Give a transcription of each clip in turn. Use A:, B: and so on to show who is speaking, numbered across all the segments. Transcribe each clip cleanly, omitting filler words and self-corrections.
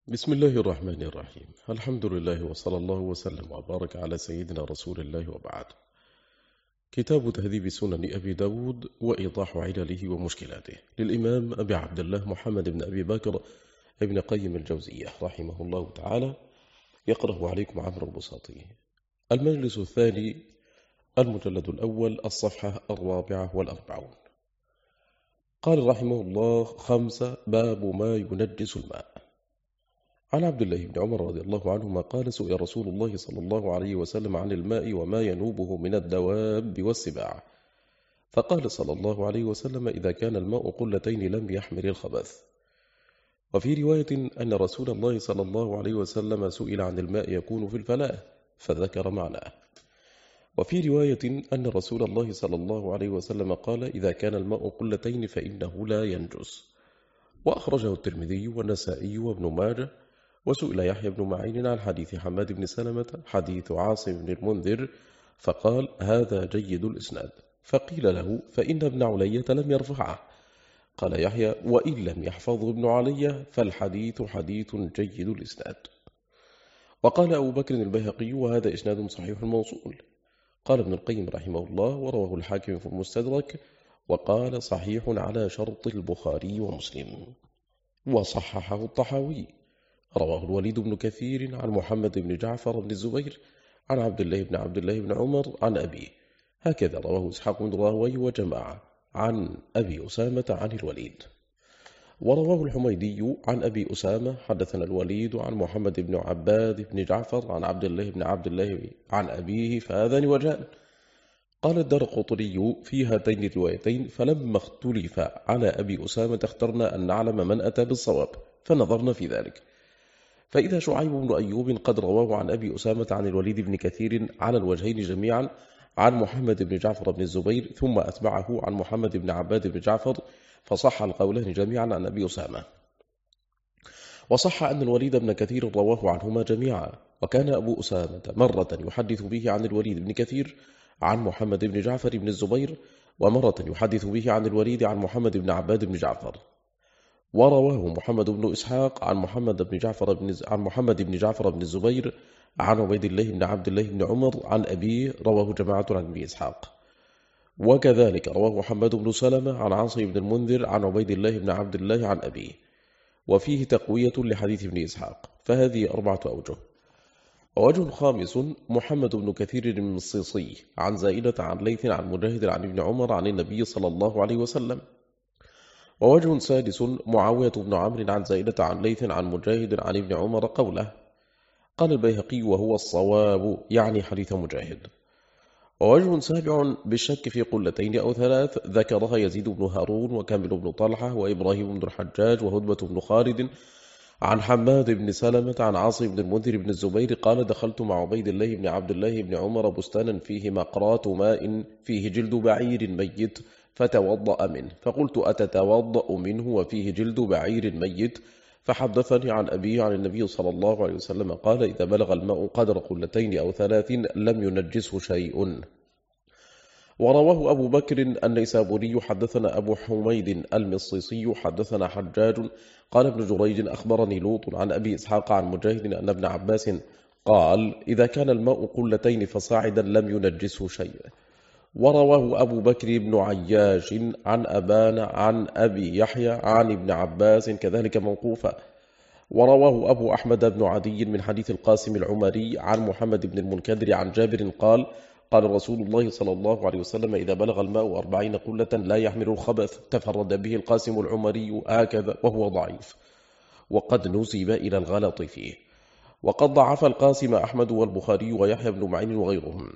A: بسم الله الرحمن الرحيم. الحمد لله وصلى الله وسلم وبارك على سيدنا رسول الله وبعد. كتاب تهذيب سنن أبي داود وإيضاح علله ومشكلاته للإمام أبي عبد الله محمد بن أبي بكر ابن قيم الجوزية رحمه الله تعالى، يقرأ عليكم عمرو البساطي. المجلس الثاني، المجلد الأول، الصفحة 44. قال رحمه الله: 5. باب ما ينجس الماء. عن عبد الله بن عمر رضي الله عنهما قال: سئل رسول الله صلى الله عليه وسلم عن الماء وما ينوبه من الدواب والسباع، فقال صلى الله عليه وسلم: إذا كان الماء قلتين لم يحمل الخبث. وفي رواية أن رسول الله صلى الله عليه وسلم سئل عن الماء يكون في الفلاة فذكر معناه. وفي رواية أن رسول الله صلى الله عليه وسلم قال: إذا كان الماء قلتين فإنه لا ينجس. وأخرجه الترمذي والنسائي وابن ماجه. وسئل يحيى بن معين عن حديث حماد بن سلمة حديث عاصم بن المنذر فقال: هذا جيد الإسناد. فقيل له: فإن ابن علية لم يرفعه. قال يحيى: وإن لم يحفظه ابن علية فالحديث حديث جيد الإسناد. وقال أبو بكر البيهقي: وهذا إسناد صحيح موصول. قال ابن القيم رحمه الله: ورواه الحاكم في المستدرك وقال: صحيح على شرط البخاري ومسلم. وصححه الطحاوي. رواه الوليد بن كثير عن محمد بن جعفر بن الزبير عن عبد الله بن عمر عن أبيه، هكذا رواه إسحاق بن راهويه وجماعة عن أبي أسامة عن الوليد. ورواه الحميدي عن أبي أسامة: حدثنا الوليد عن محمد بن عباد بن جعفر عن عبد الله عن أبيه، فهذان وجهان. قال الدرقطني في هاتين الروايتين: فلما اختلف على أبي أسامة اخترنا أن نعلم من أتى بالصواب، فنظرنا في ذلك، فإذا شعيب بن أيوب قد رواه عن أبي أسامة عن الوليد بن كثير على الوجهين جميعا عن محمد بن جعفر بن الزبير، ثم أتبعه عن محمد بن عباد بن جعفر، فصح القولان جميعا عن أبي أسامة. وصح أن الوليد بن كثير رواه عنهما جميعا. وكان أبو أسامة مرة يحدث به عن الوليد بن كثير عن محمد بن جعفر بن الزبير، ومرة يحدث به عن الوليد عن محمد بن عباد بن جعفر. ورواه محمد بن إسحاق عن محمد بن جعفر بن الزبير عن عبيد الله بن عبد الله بن عمر عن أبيه، رواه جماعة عن ابن إسحاق. وكذلك رواه محمد بن سلمة عن عاصم بن المنذر عن عبيد الله بن عبد الله عن أبيه، وفيه تقوية لحديث ابن إسحاق، فهذه 4 أوجه. ووجه خامس: محمد بن كثير المصيصي عن زائدة عن ليث عن مجاهد عن ابن عمر عن النبي صلى الله عليه وسلم. ووجه سادس: معاوية بن عمرو عن زائدة عن ليث عن مجاهد عن ابن عمر قوله. قال البيهقي: وهو الصواب، يعني حديث مجاهد. ووجه سابع بالشك في قلتين أو 3 ذكرها يزيد بن هارون وكامل بن طلحة وإبراهيم بن الحجاج وهدبة بن خالد عن حماد بن سلمة عن عاصم بن المنذر بن الزبير قال: دخلت مع عبيد الله بن عبد الله بن عمر بستانا فيه مقرات ماء فيه جلد بعير ميت فتوضأ منه، فقلت: أتتوضأ منه وفيه جلد بعير ميت؟ فحدثني عن أبيه عن النبي صلى الله عليه وسلم قال: إذا بلغ الماء قدر قلتين أو 3 لم ينجسه شيء. ورواه أبو بكر النيسابوري حدثنا أبو حميد المصيصي حدثنا حجاج قال ابن جريج أخبرني لوط عن أبي إسحاق عن مجاهد أن ابن عباس قال: إذا كان الماء قلتين فصاعدا لم ينجسه شيء. ورواه أبو بكر بن عياش عن أبان عن أبي يحيى عن ابن عباس كذلك موقوفا. ورواه أبو أحمد بن عدي من حديث القاسم العمري عن محمد بن المنكدر عن جابر قال: قال رسول الله صلى الله عليه وسلم: إذا بلغ الماء 40 قلة لا يحمل الخبث. تفرد به القاسم العمري هكذا وهو ضعيف، وقد نسب إلى الغلط فيه. وقد ضعف القاسم أحمد والبخاري ويحيى بن معين وغيرهم.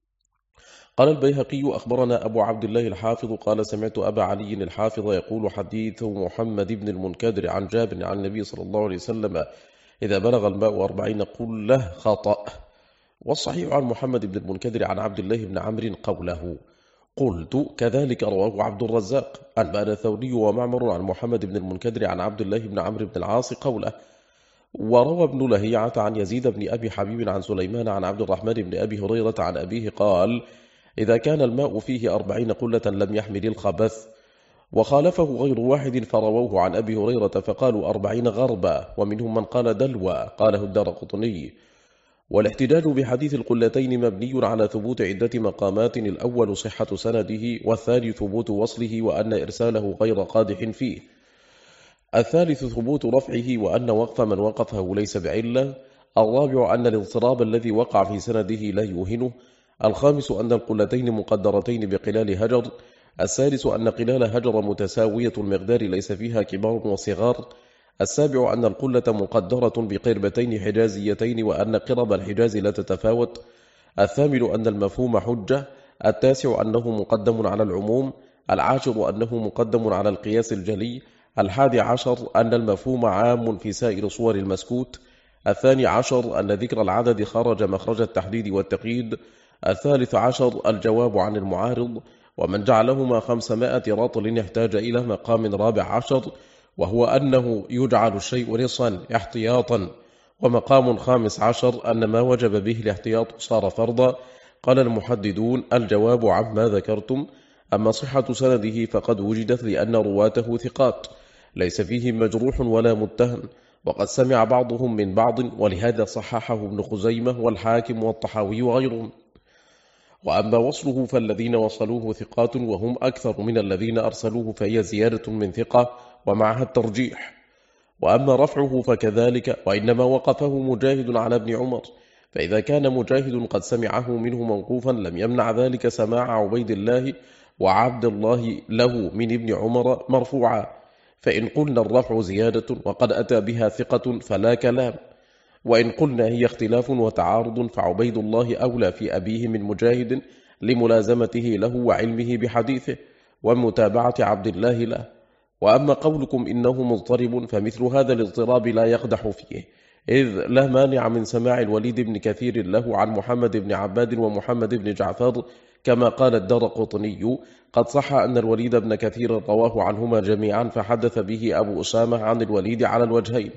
A: قال البيهقي: أخبرنا أبو عبد الله الحافظ قال: سمعت أبا علي الحافظ يقول: حديث محمد بن المنكدر عن جابر عن النبي صلى الله عليه وسلم: إذا بلغ الماء 40 قلة خطأ. والصحيح عن محمد بن المنكدر عن عبد الله بن عمرو قوله. قلت: كذلك رواه عبد الرزاق أنبأنا الثوري ومعمر عن محمد بن المنكدر عن عبد الله بن عمرو بن العاص قوله. وروى ابن لهيعة عن يزيد بن أبي حبيب عن سليمان عن عبد الرحمن بن أبي هريرة عن أبيه قال: إذا كان الماء فيه 40 قلة لم يحمل الخبث. وخالفه غير واحد فرووه عن أبي هريرة فقالوا 40 غربا، ومنهم من قال دلوا، قاله الدارقطني. والاحتجاج بحديث القلتين مبني على ثبوت عدة مقامات: الأول صحة سنده، والثاني ثبوت وصله وأن إرساله غير قادح فيه، الثالث ثبوت رفعه وأن وقف من وقفه ليس بعلة، الرابع أن الاضطراب الذي وقع في سنده لا يوهنه، الخامس أن القلتين مقدرتين بقلال هجر، السادس أن قلال هجر متساوية المقدار ليس فيها كبار وصغار، السابع أن القلة مقدرة بقربتين حجازيتين وأن قرب الحجاز لا تتفاوت، الثامن أن المفهوم حجة، التاسع أنه مقدم على العموم، العاشر أنه مقدم على القياس الجلي، 11 أن المفهوم عام في سائر صور المسكوت، 12 أن ذكر العدد خرج مخرج التحديد والتقييد، 13 الجواب عن المعارض. ومن جعلهما 500 رطل احتاج إلى مقام 14، وهو أنه يجعل الشيء رصا احتياطا، ومقام 15 أن ما وجب به الاحتياط صار فرضا. قال المحددون: الجواب عما ذكرتم. أما صحة سنده فقد وجدت لأن رواته ثقات ليس فيهم مجروح ولا متهم، وقد سمع بعضهم من بعض، ولهذا صححه ابن خزيمة والحاكم والطحاوي وغيرهم. وأما وصله فالذين وصلوه ثقات وهم أكثر من الذين أرسلوه، فهي زيادة من ثقة ومعها الترجيح. وأما رفعه فكذلك، وإنما وقفه مجاهد على ابن عمر، فإذا كان مجاهد قد سمعه منه موقوفا لم يمنع ذلك سماع عبيد الله وعبد الله له من ابن عمر مرفوعا. فإن قلنا الرفع زيادة وقد أتى بها ثقة فلا كلام، وإن قلنا هي اختلاف وتعارض فعبيد الله أولى في أبيه من مجاهد لملازمته له وعلمه بحديثه ومتابعة عبد الله له. وأما قولكم إنه مضطرب فمثل هذا الاضطراب لا يقدح فيه، إذ لا مانع من سماع الوليد بن كثير له عن محمد بن عباد ومحمد بن جعفر، كما قال الدارقطني: قد صح أن الوليد بن كثير رواه عنهما جميعا، فحدث به أبو أسامة عن الوليد على الوجهين.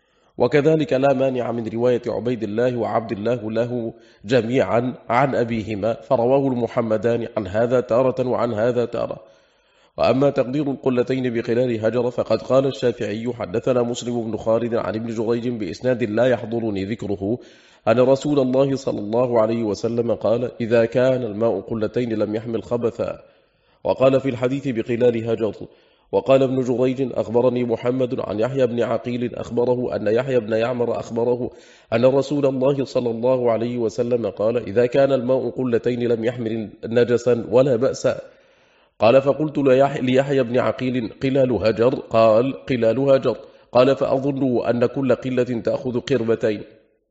A: وكذلك لا مانع من رواية عبيد الله وعبد الله له جميعا عن أبيهما، فرواه المحمدان عن هذا تارة وعن هذا تارة. وأما تقدير القلتين بقلال هجر فقد قال الشافعي: حدثنا مسلم بن خالد عن ابن جريج بإسناد لا يحضرني ذكره أن رسول الله صلى الله عليه وسلم قال: إذا كان الماء قلتين لم يحمل خبثا. وقال في الحديث بقلال هجر. وقال ابن جريج: أخبرني محمد عن يحيى بن عقيل أخبره أن يحيى بن يعمر أخبره أن رسول الله صلى الله عليه وسلم قال: إذا كان الماء قلتين لم يحمل نجسا ولا بأس. قال: فقلت ليحيى بن عقيل: قلال هجر؟ قال: قلال هجر. قال: فأظن أن كل قلة تأخذ قربتين.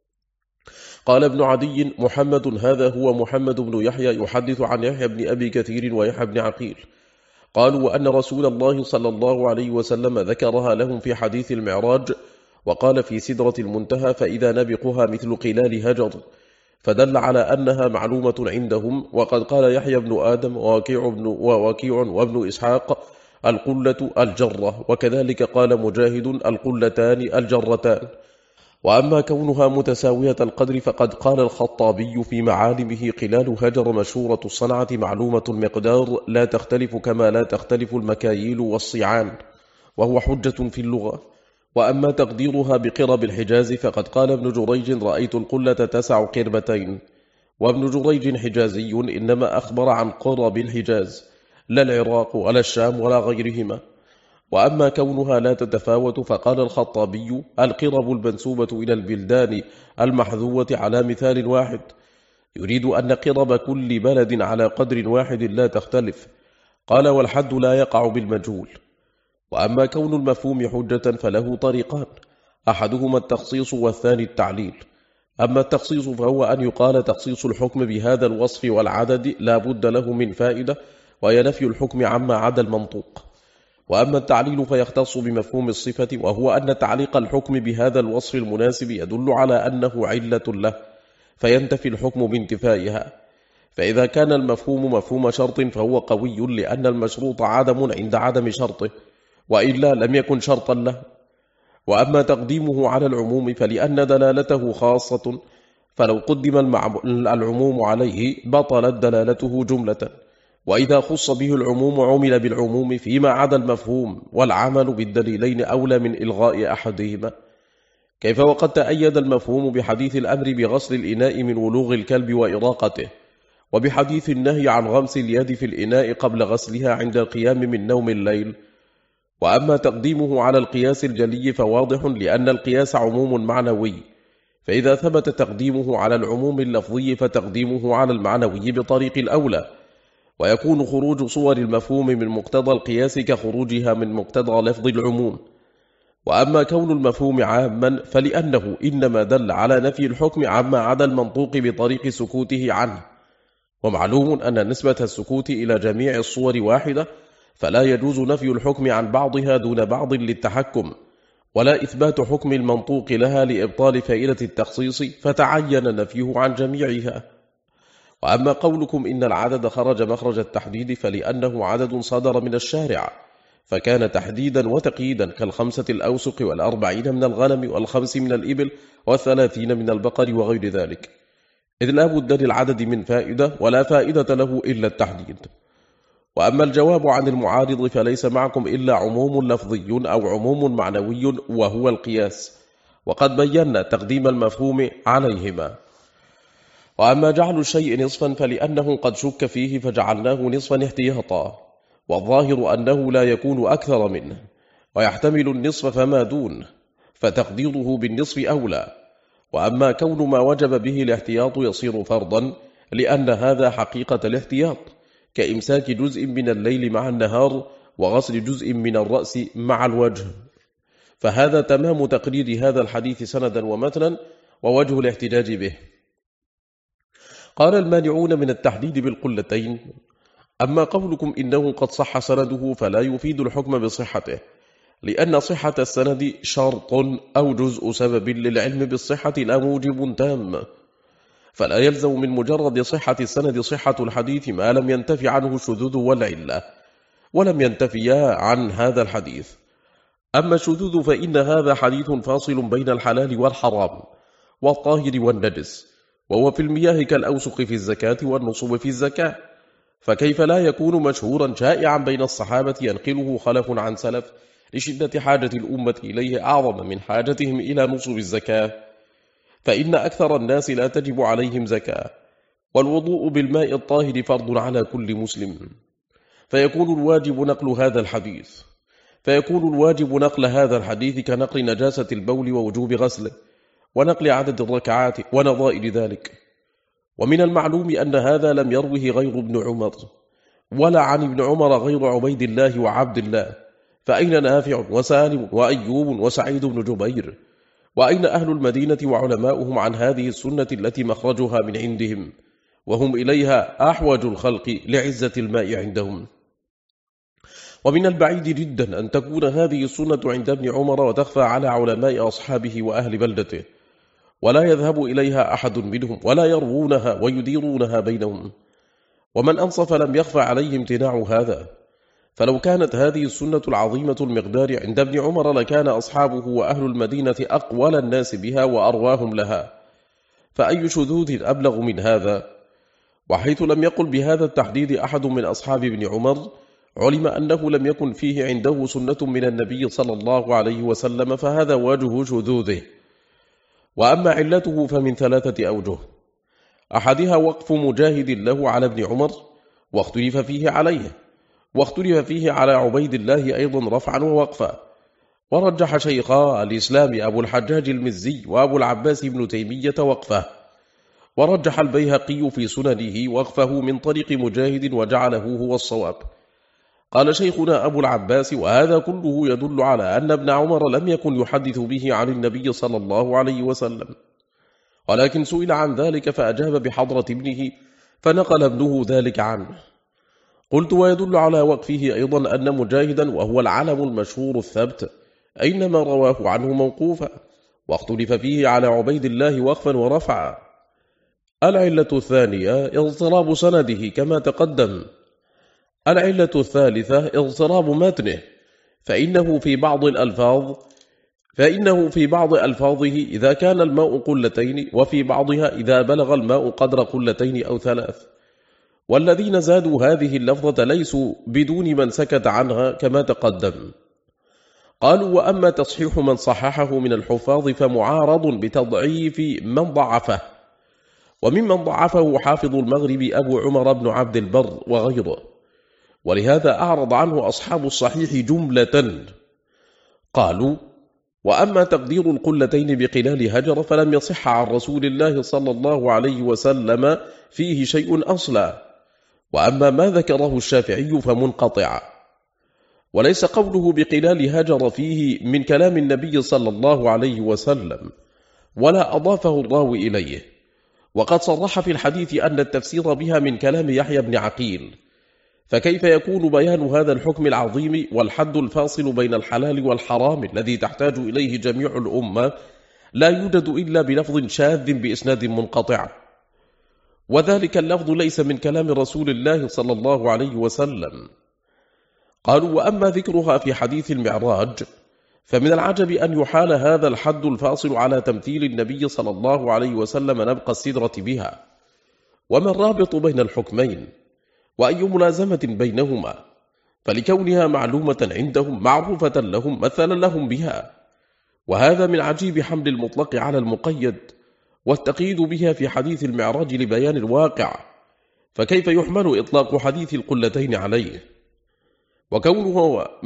A: قال ابن عدي: محمد هذا هو محمد بن يحيى يحدث عن يحيى بن أبي كثير ويحيى بن عقيل. قالوا: وأن رسول الله صلى الله عليه وسلم ذكرها لهم في حديث المعراج، وقال في سدرة المنتهى: فإذا نبقها مثل قلال هجر، فدل على أنها معلومة عندهم. وقد قال يحيى بن آدم ووكيع وابن إسحاق: القلة الجرة، وكذلك قال مجاهد: القلتان الجرتان. وأما كونها متساوية القدر فقد قال الخطابي في معالمه: قلال هجر مشهورة الصنعة معلومة المقدار، لا تختلف كما لا تختلف المكاييل والصيعان، وهو حجة في اللغة. وأما تقديرها بقرب الحجاز فقد قال ابن جريج: رأيت القلة تسع قربتين. وابن جريج حجازي، إنما أخبر عن قرب الحجاز، لا العراق ولا الشام ولا غيرهما. وأما كونها لا تتفاوت فقال الخطابي: القرب المنسوبة إلى البلدان المحذوة على مثال واحد، يريد أن قرب كل بلد على قدر واحد لا تختلف. قال: والحد لا يقع بالمجهول. وأما كون المفهوم حجة فله طريقان: أحدهما التخصيص والثاني التعليل. أما التخصيص فهو أن يقال تخصيص الحكم بهذا الوصف والعدد لا بد له من فائدة، وهي نفي الحكم عما عدا المنطوق. وأما التعليل فيختص بمفهوم الصفة، وهو أن تعليق الحكم بهذا الوصف المناسب يدل على أنه علة له، فينتفي الحكم بانتفائها. فإذا كان المفهوم مفهوم شرط فهو قوي، لأن المشروط عدم عند عدم شرطه، وإلا لم يكن شرطا له. وأما تقديمه على العموم فلأن دلالته خاصة، فلو قدم العموم عليه بطلت دلالته جملة. وإذا خص به العموم عمل بالعموم فيما عدا المفهوم، والعمل بالدليلين أولى من إلغاء أحدهما. كيف وقد تأيد المفهوم بحديث الأمر بغسل الإناء من ولوغ الكلب وإراقته، وبحديث النهي عن غمس اليد في الإناء قبل غسلها عند القيام من نوم الليل. وأما تقديمه على القياس الجلي فواضح، لأن القياس عموم معنوي، فإذا ثبت تقديمه على العموم اللفظي فتقديمه على المعنوي بطريق الأولى، ويكون خروج صور المفهوم من مقتضى القياس كخروجها من مقتضى لفظ العموم. وأما كون المفهوم عاما فلأنه إنما دل على نفي الحكم عما عدا المنطوق بطريق سكوته عنه، ومعلوم أن نسبة السكوت إلى جميع الصور واحدة، فلا يجوز نفي الحكم عن بعضها دون بعض للتحكم، ولا إثبات حكم المنطوق لها لإبطال فائدة التخصيص فتعين نفيه عن جميعها. وأما قولكم إن العدد خرج مخرج التحديد فلأنه عدد صدر من الشارع، فكان تحديدا وتقييدا كال5 الأوسق وال40 من الغنم وال5 من الإبل وال30 من البقر وغير ذلك، إذ لا بد للعدد من فائدة، ولا فائدة له إلا التحديد. وأما الجواب عن المعارض فليس معكم إلا عموم لفظي أو عموم معنوي وهو القياس، وقد بينا تقديم المفهوم عليهما. وأما جعل الشيء نصفا فلأنه قد شك فيه فجعلناه نصفا احتياطا، والظاهر أنه لا يكون أكثر منه، ويحتمل النصف فما دون، فتقديره بالنصف أولى. وأما كون ما وجب به الاحتياط يصير فرضا، لأن هذا حقيقة الاحتياط، كإمساك جزء من الليل مع النهار وغسل جزء من الرأس مع الوجه، فهذا تمام تقرير هذا الحديث سندا ومتنا ووجه الاحتجاج به. قال المانعون من التحديد بالقلتين: أما قولكم إنه قد صح سنده فلا يفيد الحكم بصحته، لأن صحة السند شرط أو جزء سبب للعلم بالصحة لا موجب تام، فلا يلزم من مجرد صحة السند صحة الحديث ما لم ينتفي عنه الشذوذ والعلة، ولم ينتفيا عن هذا الحديث. أما الشذوذ فإن هذا حديث فاصل بين الحلال والحرام والطاهر والنجس، وهو في المياه كالأوسق في الزكاة والنصب في الزكاة، فكيف لا يكون مشهورا شائعا بين الصحابة ينقله خلف عن سلف لشدة حاجة الأمة إليه أعظم من حاجتهم إلى نصب الزكاة، فإن أكثر الناس لا تجب عليهم زكاة، والوضوء بالماء الطاهر فرض على كل مسلم، فيكون الواجب نقل هذا الحديث كنقل نجاسة البول ووجوب غسله، ونقل عدد الركعات ونظائر ذلك. ومن المعلوم أن هذا لم يروه غير ابن عمر، ولا عن ابن عمر غير عبيد الله وعبد الله، فأين نافع وسالم وأيوب وسعيد بن جبير؟ وأين أهل المدينة وعلماؤهم عن هذه السنة التي مخرجها من عندهم، وهم إليها أحوج الخلق لعزة الماء عندهم؟ ومن البعيد جدا أن تكون هذه السنة عند ابن عمر وتخفى على علماء أصحابه وأهل بلدته، ولا يذهب إليها أحد منهم، ولا يروونها ويديرونها بينهم. ومن أنصف لم يخفى عليه امتناع هذا، فلو كانت هذه السنة العظيمة المقدار عند ابن عمر لكان أصحابه وأهل المدينة أقول الناس بها وأرواهم لها، فأي شذوذ أبلغ من هذا؟ وحيث لم يقل بهذا التحديد أحد من أصحاب ابن عمر، علم أنه لم يكن فيه عنده سنة من النبي صلى الله عليه وسلم، فهذا وجه شذوذه. وأما علته فمن 3 أوجه: أحدها وقف مجاهد له على ابن عمر، واختلف فيه عليه، واختلف فيه على عبيد الله أيضا رفعا ووقفا، ورجح شيخا الإسلام أبو الحجاج المزي وأبو العباس ابن تيمية وقفه، ورجح البيهقي في سننه وقفه من طريق مجاهد وجعله هو الصواب. قال شيخنا أبو العباس: وهذا كله يدل على أن ابن عمر لم يكن يحدث به عن النبي صلى الله عليه وسلم، ولكن سئل عن ذلك فأجاب بحضرة ابنه، فنقل ابنه ذلك عنه. قلت: ويدل على وقفه أيضا أن مجاهدا، وهو العلم المشهور الثبت، أينما رواه عنه موقوفا، واختلف فيه على عبيد الله وقفا ورفعا. العلة الثانية اضطراب سنده كما تقدم. العلة الثالثة اضطراب متنه، فإنه في بعض ألفاظه إذا كان الماء قلتين، وفي بعضها إذا بلغ الماء قدر قلتين أو 3. والذين زادوا هذه اللفظة ليسوا بدون من سكت عنها كما تقدم. قالوا: وأما تصحيح من صححه من الحفاظ فمعارض بتضعيف من ضعفه، وممن ضعفه حافظ المغرب أبو عمر بن عبد البر وغيره، ولهذا أعرض عنه أصحاب الصحيح جملة. قالوا: وأما تقدير القلتين بقلال هجر فلم يصح عن رسول الله صلى الله عليه وسلم فيه شيء أصلا، وأما ما ذكره الشافعي فمنقطع، وليس قوله بقلال هجر فيه من كلام النبي صلى الله عليه وسلم، ولا أضافه الراوي إليه، وقد صرح في الحديث أن التفسير بها من كلام يحيى بن عقيل، فكيف يكون بيان هذا الحكم العظيم والحد الفاصل بين الحلال والحرام الذي تحتاج إليه جميع الأمة لا يوجد إلا بلفظ شاذ بإسناد منقطع؟ وذلك اللفظ ليس من كلام رسول الله صلى الله عليه وسلم. قالوا: وأما ذكرها في حديث المعراج فمن العجب أن يحال هذا الحد الفاصل على تمثيل النبي صلى الله عليه وسلم نبق السدرة بها، وما الرابط بين الحكمين، وأي ملازمة بينهما، فلكونها معلومة عندهم معروفة لهم مثلا لهم بها، وهذا من عجيب حمل المطلق على المقيد والتقييد بها في حديث المعراج لبيان الواقع، فكيف يحمل إطلاق حديث القلتين عليه؟ وكونها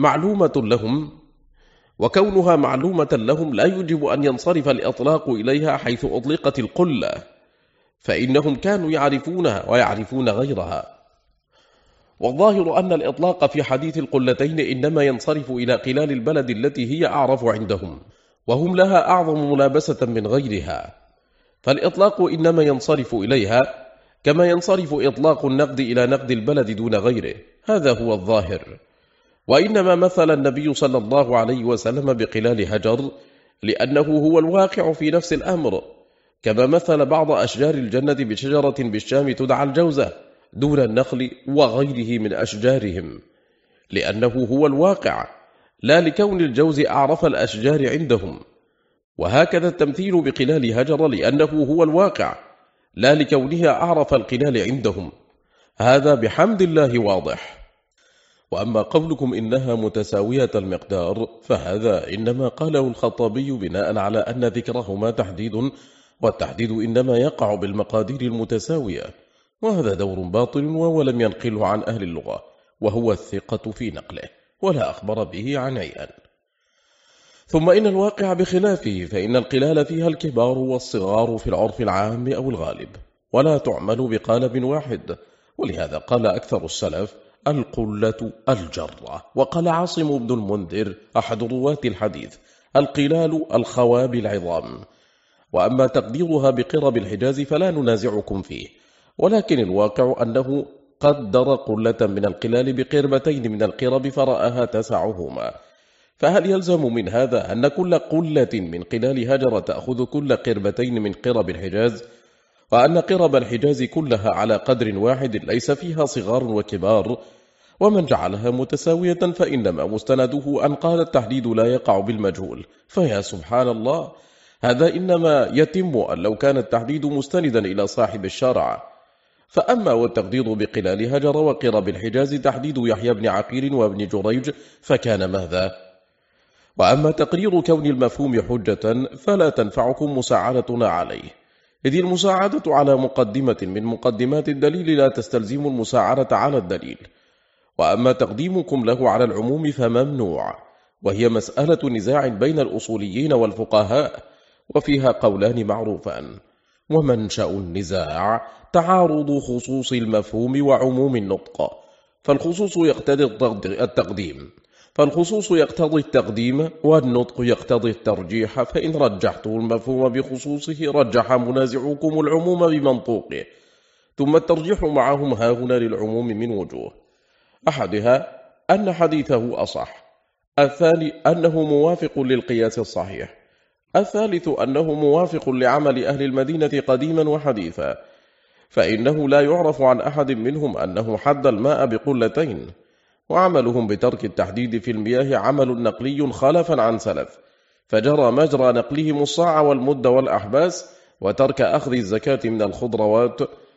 A: معلومة لهم لا يجب أن ينصرف الإطلاق إليها حيث أطلقت القلة، فإنهم كانوا يعرفونها ويعرفون غيرها. والظاهر أن الإطلاق في حديث القلتين إنما ينصرف إلى قلال البلد التي هي أعرف عندهم، وهم لها أعظم ملابسة من غيرها، فالإطلاق إنما ينصرف إليها كما ينصرف إطلاق النقد إلى نقد البلد دون غيره، هذا هو الظاهر. وإنما مثل النبي صلى الله عليه وسلم بقلال هجر لأنه هو الواقع في نفس الأمر، كما مثل بعض أشجار الجنة بشجرة بالشام تدعى الجوزة دون النخل وغيره من أشجارهم، لأنه هو الواقع لا لكون الجوز أعرف الأشجار عندهم. وهكذا التمثيل بقلال هجر لأنه هو الواقع لا لكونها أعرف القلال عندهم، هذا بحمد الله واضح. وأما قولكم إنها متساوية المقدار فهذا إنما قاله الخطابي بناء على أن ذكرهما تحديد، والتحديد إنما يقع بالمقادير المتساوية، وهذا دور باطل وهو لم ينقله عن أهل اللغة، وهو الثقة في نقله ولا أخبر به عن عيان. ثم إن الواقع بخلافه، فإن القلال فيها الكبار والصغار في العرف العام أو الغالب، ولا تعمل بقالب واحد، ولهذا قال أكثر السلف القلة الجرة، وقال عاصم بن المنذر أحد رواة الحديث القلال الخواب العظام. وأما تقديرها بقرب الحجاز فلا ننازعكم فيه، ولكن الواقع أنه قدر قلة من القلال بقربتين من القرب فرآها تسعهما، فهل يلزم من هذا أن كل قلة من قلال هجر تأخذ كل قربتين من قرب الحجاز، وأن قرب الحجاز كلها على قدر واحد ليس فيها صغار وكبار؟ ومن جعلها متساوية فإنما مستنده أن قال التحديد لا يقع بالمجهول، فيا سبحان الله، هذا إنما يتم أن لو كان التحديد مستندا إلى صاحب الشرع. فأما والتقدير بقلال هجر وقرب الحجاز تحديد يحيى بن عقيل وابن جريج فكان ماذا؟ وأما تقرير كون المفهوم حجة فلا تنفعكم مساعدتنا عليه، إذ المساعدة على مقدمة من مقدمات الدليل لا تستلزم المساعدة على الدليل. وأما تقديمكم له على العموم فممنوع، وهي مسألة نزاع بين الأصوليين والفقهاء، وفيها قولان معروفان. ومنشأ النزاع تعارض خصوص المفهوم وعموم النطق، فالخصوص يقتضي التقديم والنطق يقتضي الترجيح، فإن رجحتم المفهوم بخصوصه رجح منازعكم العموم بمنطوقه، ثم الترجيح معهم هاهنا للعموم من وجوه: أحدها أن حديثه أصح، الثاني أنه موافق للقياس الصحيح، الثالث أنه موافق لعمل أهل المدينة قديما وحديثا، فإنه لا يعرف عن أحد منهم أنه حد الماء بقلتين، وعملهم بترك التحديد في المياه عمل نقلي خلفا عن سلف، فجرى مجرى نقلهم الصاع والمد والأحباس، وترك أخذ الزكاة من الخضروات،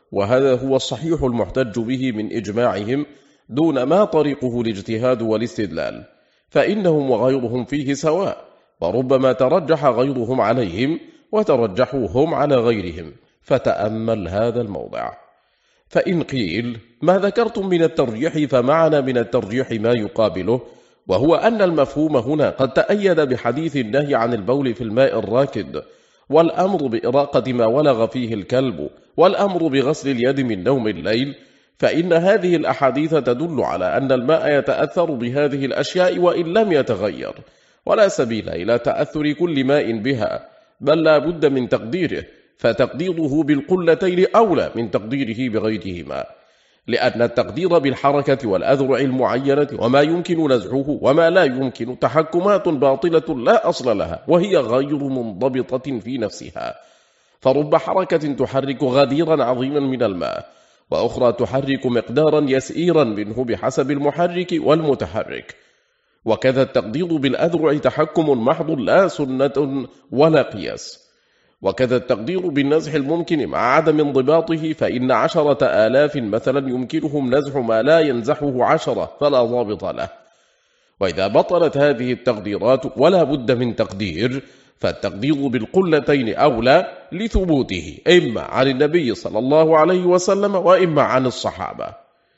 A: وهذا هو الصحيح المحتج به من إجماعهم دون ما طريقه الاجتهاد والاستدلال، فإنهم وغيرهم فيه سواء، وربما ترجح غيرهم عليهم وترجحوا هم على غيرهم. فتأمل هذا الموضع. فإن قيل ما ذكرتم من الترجيح فمعنا من الترجيح ما يقابله، وهو أن المفهوم هنا قد تأيد بحديث النهي عن البول في الماء الراكد، والأمر بإراقة ما ولغ فيه الكلب، والأمر بغسل اليد من نوم الليل، فإن هذه الأحاديث تدل على أن الماء يتأثر بهذه الأشياء وإن لم يتغير، ولا سبيل إلى تأثر كل ماء بها، بل لا بد من تقديره، فتقديره بالقلتين أولى من تقديره بغيرهما، لأن التقدير بالحركة والأذرع المعينة وما يمكن نزعه وما لا يمكن تحكمات باطلة لا أصل لها، وهي غير منضبطة في نفسها. فرب حركة تحرك غديرا عظيما من الماء، وأخرى تحرك مقدارا يسيرا منه بحسب المحرك والمتحرك. وكذا التقدير بالأذرع تحكم محض لا سنة ولا قياس. وكذا التقدير بالنزح الممكن مع عدم انضباطه، فإن 10,000 مثلا يمكنهم نزح ما لا ينزحه 10 فلا ضابط له. وإذا بطلت هذه التقديرات ولا بد من تقدير، فالتقدير بالقلتين أولى لثبوته إما عن النبي صلى الله عليه وسلم وإما عن الصحابة.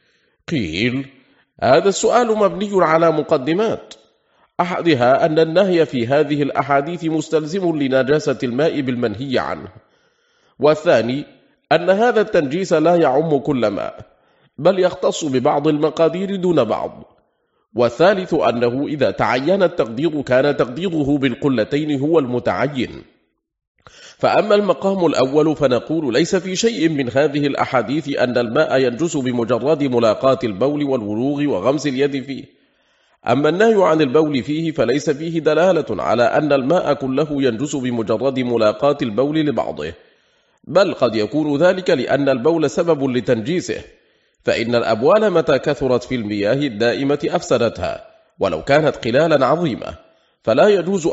A: قيل هذا السؤال مبني على مقدمات، أحدها أن النهي في هذه الأحاديث مستلزم لنجاسة الماء بالمنهي عنه، والثاني أن هذا التنجيس لا يعم كل ماء، بل يختص ببعض المقادير دون بعض، والثالث أنه إذا تعين التقدير كان تقديره بالقلتين هو المتعين. فأما المقام الأول فنقول ليس في شيء من هذه الأحاديث أن الماء ينجس بمجرد ملاقاة البول والولوغ وغمس اليد فيه. أما النهي عن البول فيه فليس فيه دلالة على أن الماء كله ينجس بمجرد ملاقاة البول لبعضه، بل قد يكون ذلك لأن البول سبب لتنجيسه، فإن الأبوال متى كثرت في المياه الدائمة أفسدتها ولو كانت قلالا عظيمة، فلا يجوز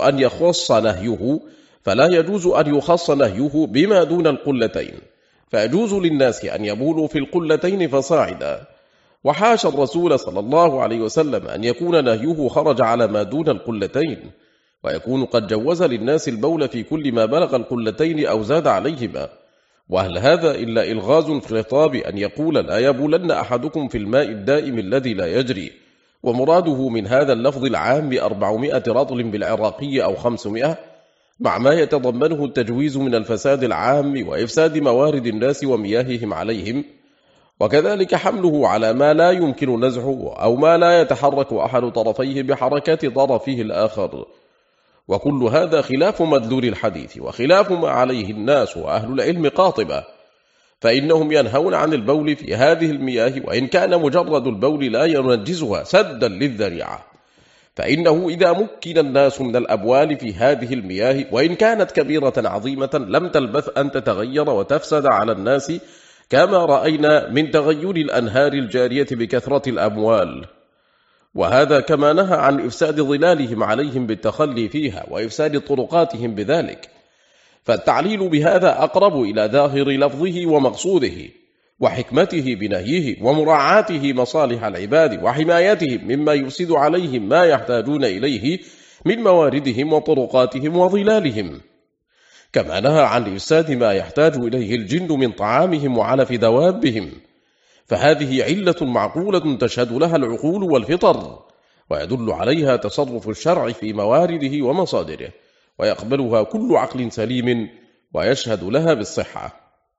A: أن يخص نهيه بما دون القلتين، فيجوز للناس أن يبولوا في القلتين فصاعدا. وحاشا الرسول صلى الله عليه وسلم أن يكون نهيه خرج على ما دون القلتين، ويكون قد جوز للناس البول في كل ما بلغ القلتين أو زاد عليهما. وهل هذا إلا إلغاز في الخطاب أن يقول لا يبولن أحدكم في الماء الدائم الذي لا يجري، ومراده من هذا اللفظ العام 400 رطل بالعراقي أو 500، مع ما يتضمنه التجويز من الفساد العام وإفساد موارد الناس ومياههم عليهم، وكذلك حمله على ما لا يمكن نزعه أو ما لا يتحرك أحد طرفيه بحركة طرفه الآخر. وكل هذا خلاف مدلول الحديث وخلاف ما عليه الناس وأهل العلم قاطبة، فإنهم ينهون عن البول في هذه المياه وإن كان مجرد البول لا ينجزها سدا للذريعة، فإنه إذا مكن الناس من الأبوال في هذه المياه وإن كانت كبيرة عظيمة لم تلبث أن تتغير وتفسد على الناس، كما رأينا من تغير الأنهار الجارية بكثرة الأموال. وهذا كما نهى عن إفساد ظلالهم عليهم بالتخلي فيها وإفساد طرقاتهم بذلك. فالتعليل بهذا أقرب إلى ظاهر لفظه ومقصوده وحكمته بنهيه ومراعاته مصالح العباد وحمايتهم مما يفسد عليهم ما يحتاجون إليه من مواردهم وطرقاتهم وظلالهم، كما نهى عن إفساد ما يحتاج إليه الجن من طعامهم وعلف دوابهم. فهذه علة معقولة تشهد لها العقول والفطر، ويدل عليها تصرف الشرع في موارده ومصادره، ويقبلها كل عقل سليم ويشهد لها بالصحة.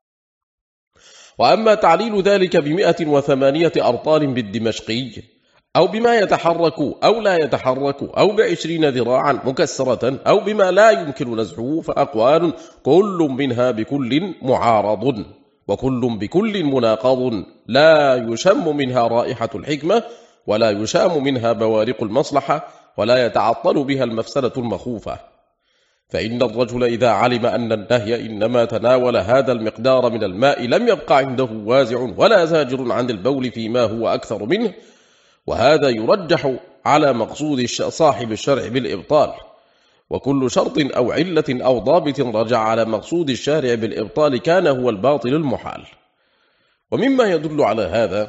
A: وأما تعليل ذلك 108 أرطال بالدمشقي أو بما يتحرك أو لا يتحرك أو ب20 ذراعا مكسرة أو بما لا يمكن نزعه، فأقوال كل منها بكل معارض وكل بكل مناقض، لا يشم منها رائحة الحكمة ولا يشام منها بوارق المصلحة ولا يتعطل بها المفسدة المخوفة. فإن الرجل إذا علم أن النهي إنما تناول هذا المقدار من الماء لم يبق عنده وازع ولا زاجر عن البول فيما هو أكثر منه، وهذا يرجح على مقصود صاحب الشرع بالإبطال. وكل شرط أو علة أو ضابط رجع على مقصود الشارع بالإبطال كان هو الباطل المحال. ومما يدل على هذا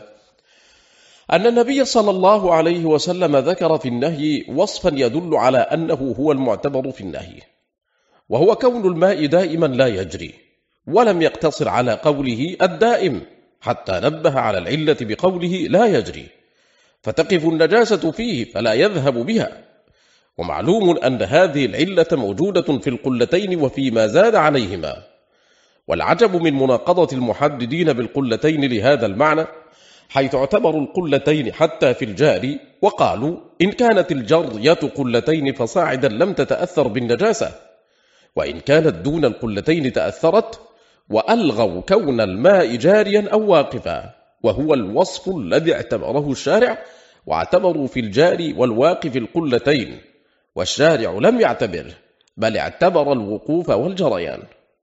A: أن النبي صلى الله عليه وسلم ذكر في النهي وصفا يدل على أنه هو المعتبر في النهي، وهو كون الماء دائما لا يجري، ولم يقتصر على قوله الدائم حتى نبه على العلة بقوله لا يجري، فتقف النجاسة فيه فلا يذهب بها. ومعلوم أن هذه العلة موجودة في القلتين وفيما زاد عليهما. والعجب من مناقضة المحددين بالقلتين لهذا المعنى، حيث اعتبروا القلتين حتى في الجاري، وقالوا إن كانت الجرية قلتين فصاعدا لم تتأثر بالنجاسة، وإن كانت دون القلتين تأثرت، وألغوا كون الماء جاريا أو واقفا، وهو الوصف الذي اعتبره الشارع، واعتبروا في الجاري والواقف القلتين، والشارع لم يعتبره، بل اعتبر الوقوف والجريان.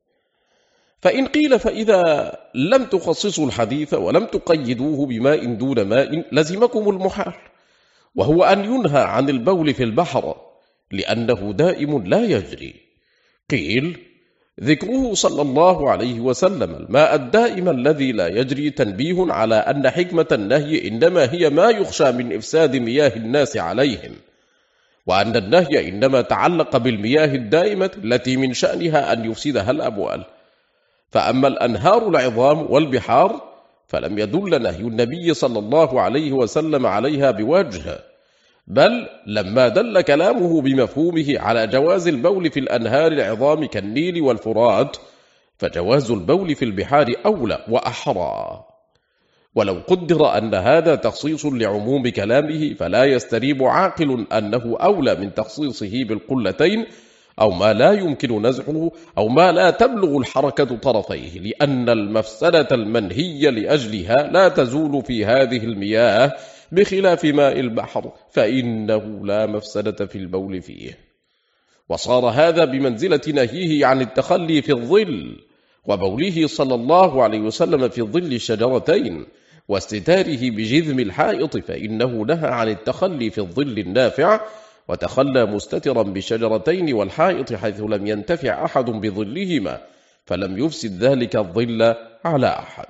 A: فإن قيل فإذا لم تخصصوا الحديث ولم تقيدوه بماء دون ماء لزمكم المحال، وهو أن ينهى عن البول في البحر لأنه دائم لا يجري. قيل ذكره صلى الله عليه وسلم الماء الدائم الذي لا يجري تنبيه على أن حكمة النهي إنما هي ما يخشى من إفساد مياه الناس عليهم، وأن النهي إنما تعلق بالمياه الدائمة التي من شأنها أن يفسدها الأبوال. فأما الأنهار العظام والبحار فلم يدل نهي النبي صلى الله عليه وسلم عليها بوجه، بل لما دل كلامه بمفهومه على جواز البول في الأنهار العظام كالنيل والفرات، فجواز البول في البحار أولى وأحرى. ولو قدر أن هذا تخصيص لعموم كلامه فلا يستريب عاقل أنه أولى من تخصيصه بالقلتين، أو ما لا يمكن نزعه، أو ما لا تبلغ الحركة طرفيه، لأن المفسدة المنهي لأجلها لا تزول في هذه المياه بخلاف ماء البحر، فإنه لا مفسدة في البول فيه. وصار هذا بمنزلة نهيه عن التخلي في الظل، وبوله صلى الله عليه وسلم في ظل الشجرتين، واستتاره بجذم الحائط، فإنه نهى عن التخلي في الظل النافع، وتخلى مستترا بشجرتين والحائط حيث لم ينتفع أحد بظلهما، فلم يفسد ذلك الظل على أحد.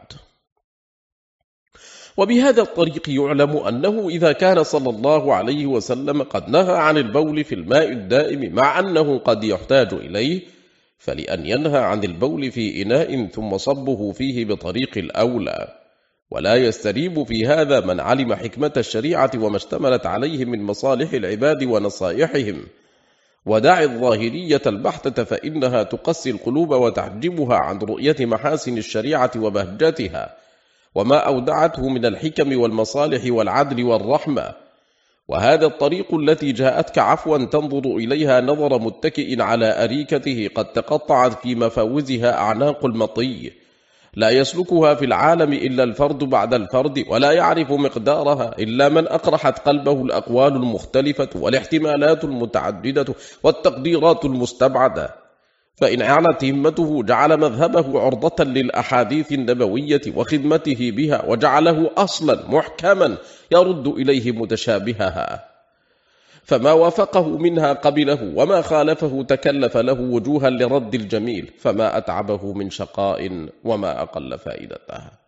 A: وبهذا الطريق يعلم أنه إذا كان صلى الله عليه وسلم قد نهى عن البول في الماء الدائم مع أنه قد يحتاج إليه، فلأن ينهى عن البول في إناء ثم صبه فيه بطريق الأولى. ولا يستريب في هذا من علم حكمة الشريعة وما اشتملت عليه من مصالح العباد ونصائحهم. ودع الظاهرية البحتة فإنها تقسي القلوب وتحجبها عن رؤية محاسن الشريعة وبهجتها، وما أودعته من الحكم والمصالح والعدل والرحمة. وهذا الطريق التي جاءتك عفوا تنظر إليها نظر متكئ على أريكته قد تقطعت في مفاوزها أعناق المطي، لا يسلكها في العالم إلا الفرد بعد الفرد، ولا يعرف مقدارها إلا من أقرحت قلبه الأقوال المختلفة والاحتمالات المتعددة والتقديرات المستبعدة. فإن أعلت همته جعل مذهبه عرضة للأحاديث النبوية وخدمته بها، وجعله أصلا محكما يرد إليه متشابهها، فما وافقه منها قبله، وما خالفه تكلف له وجوها لرد الجميل، فما أتعبه من شقاء وما أقل فائدتها.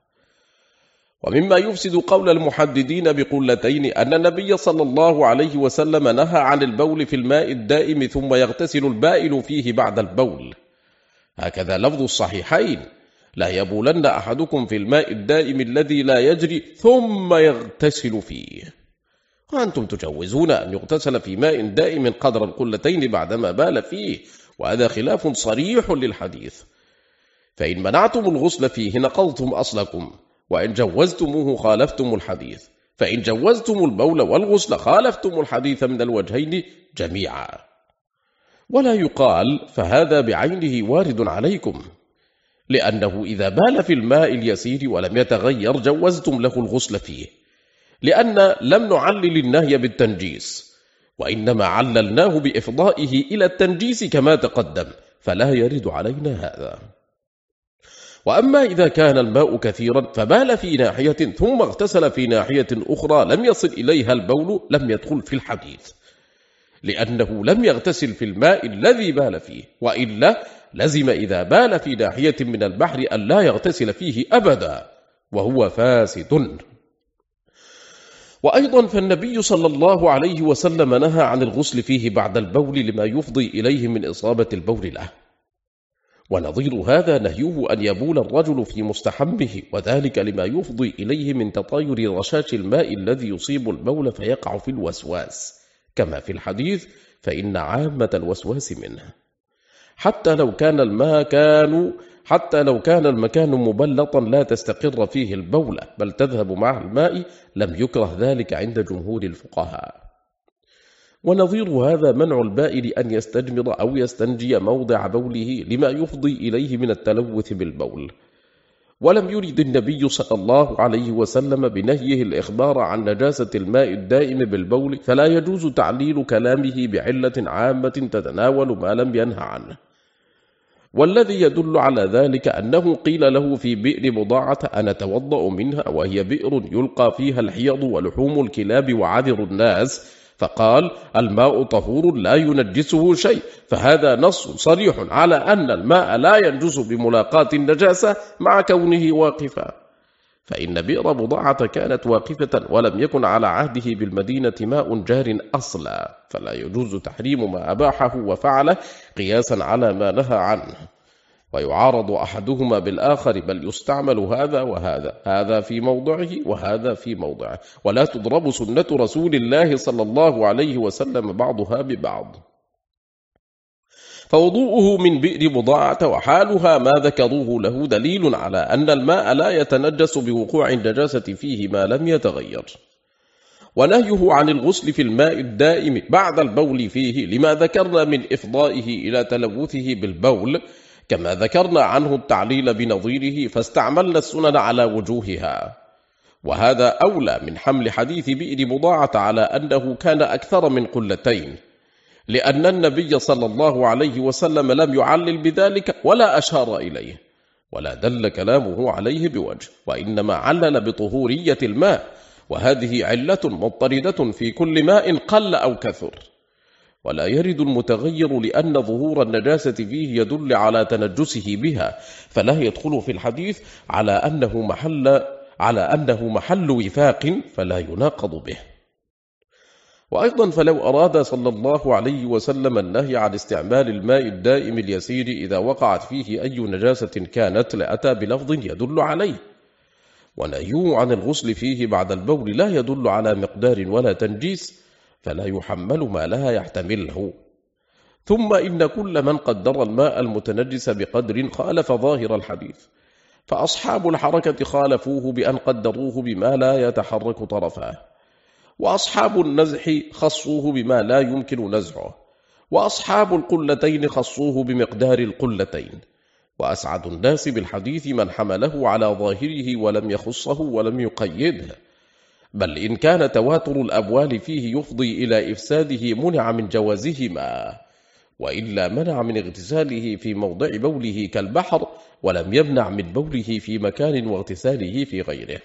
A: ومما يفسد قول المحددين بقلتين أن النبي صلى الله عليه وسلم نهى عن البول في الماء الدائم ثم يغتسل البائل فيه بعد البول، هكذا لفظ الصحيحين: لا يبولن أحدكم في الماء الدائم الذي لا يجري ثم يغتسل فيه. وأنتم تجوزون أن يغتسل في ماء دائم قدر القلتين بعدما بال فيه، وهذا خلاف صريح للحديث. فإن منعتم الغسل فيه نقضتم أصلكم، وإن جوزتموه خالفتم الحديث، فإن جوزتم البول والغسل خالفتم الحديث من الوجهين جميعا. ولا يقال فهذا بعينه وارد عليكم، لأنه إذا بال في الماء اليسير ولم يتغير جوزتم له الغسل فيه، لأن لم نعلل النهي بالتنجيس، وإنما عللناه بإفضائه إلى التنجيس كما تقدم، فلا يرد علينا هذا. وأما إذا كان الماء كثيرا فبال في ناحية ثم اغتسل في ناحية أخرى لم يصل إليها البول، لم يدخل في الحديث، لأنه لم يغتسل في الماء الذي بال فيه، وإلا لزم إذا بال في ناحية من البحر أن لا يغتسل فيه أبدا، وهو فاسد. وأيضا فالنبي صلى الله عليه وسلم نهى عن الغسل فيه بعد البول لما يفضي إليه من إصابة البول له، ونظير هذا نهيه أن يبول الرجل في مستحمه، وذلك لما يفضي إليه من تطاير رشاش الماء الذي يصيب البول فيقع في الوسواس، كما في الحديث: فإن عامة الوسواس منه. حتى لو كان المكان مبلطا لا تستقر فيه البولة بل تذهب مع الماء، لم يكره ذلك عند جمهور الفقهاء. ونظير هذا منع البائل أن يستجمر أو يستنجي موضع بوله لما يفضي إليه من التلوث بالبول. ولم يرد النبي صلى الله عليه وسلم بنهيه الإخبار عن نجاسة الماء الدائم بالبول، فلا يجوز تعليل كلامه بعلة عامة تتناول ما لم ينه عنه. والذي يدل على ذلك أنه قيل له في بئر بضاعة: أنا أتوضأ منها وهي بئر يلقى فيها الحيض ولحوم الكلاب وعذر الناس، فقال: الماء طهور لا ينجسه شيء، فهذا نص صريح على أن الماء لا ينجس بملاقاة النجاسة مع كونه واقفا. فإن بئر بضاعة كانت واقفة ولم يكن على عهده بالمدينة ماء جار أصلا، فلا يجوز تحريم ما أباحه وفعله قياسا على ما نهى عنه، ويعارض أحدهما بالآخر، بل يستعمل هذا وهذا، هذا في موضعه وهذا في موضعه، ولا تضرب سنة رسول الله صلى الله عليه وسلم بعضها ببعض. فوضوءه من بئر بضاعة وحالها ما ذكروه له دليل على أن الماء لا يتنجس بوقوع النجاسة فيه ما لم يتغير. ونهيه عن الغسل في الماء الدائم بعد البول فيه لما ذكرنا من إفضائه إلى تلوثه بالبول، كما ذكرنا عنه التعليل بنظيره، فاستعملنا السنن على وجوهها. وهذا أولى من حمل حديث بئر بضاعة على أنه كان أكثر من قلتين، لأن النبي صلى الله عليه وسلم لم يعلل بذلك ولا أشار إليه، ولا دل كلامه عليه بوجه، وإنما علل بطهورية الماء، وهذه علة مضطردة في كل ماء قل أو كثر. ولا يرد المتغير لأن ظهور النجاسة فيه يدل على تنجسه بها، فلا يدخل في الحديث على أنه محل وفاق، فلا يناقض به. وأيضا فلو أراد صلى الله عليه وسلم النهي عن استعمال الماء الدائم اليسير إذا وقعت فيه أي نجاسة كانت لأتى بلفظ يدل عليه. ونهيه عن الغسل فيه بعد البول لا يدل على مقدار ولا تنجيس، فلا يحمل ما لا يحتمله. ثم إن كل من قدر الماء المتنجس بقدر خالف ظاهر الحديث، فأصحاب الحركة خالفوه بأن قدروه بما لا يتحرك طرفاه، وأصحاب النزح خصوه بما لا يمكن نزعه، وأصحاب القلتين خصوه بمقدار القلتين. وأسعد الناس بالحديث من حمله على ظاهره ولم يخصه ولم يقيده، بل إن كان تواتر الأبوال فيه يفضي إلى إفساده منع من جوازهما، وإلا منع من اغتساله في موضع بوله كالبحر، ولم يمنع من بوله في مكان واغتساله في غيره.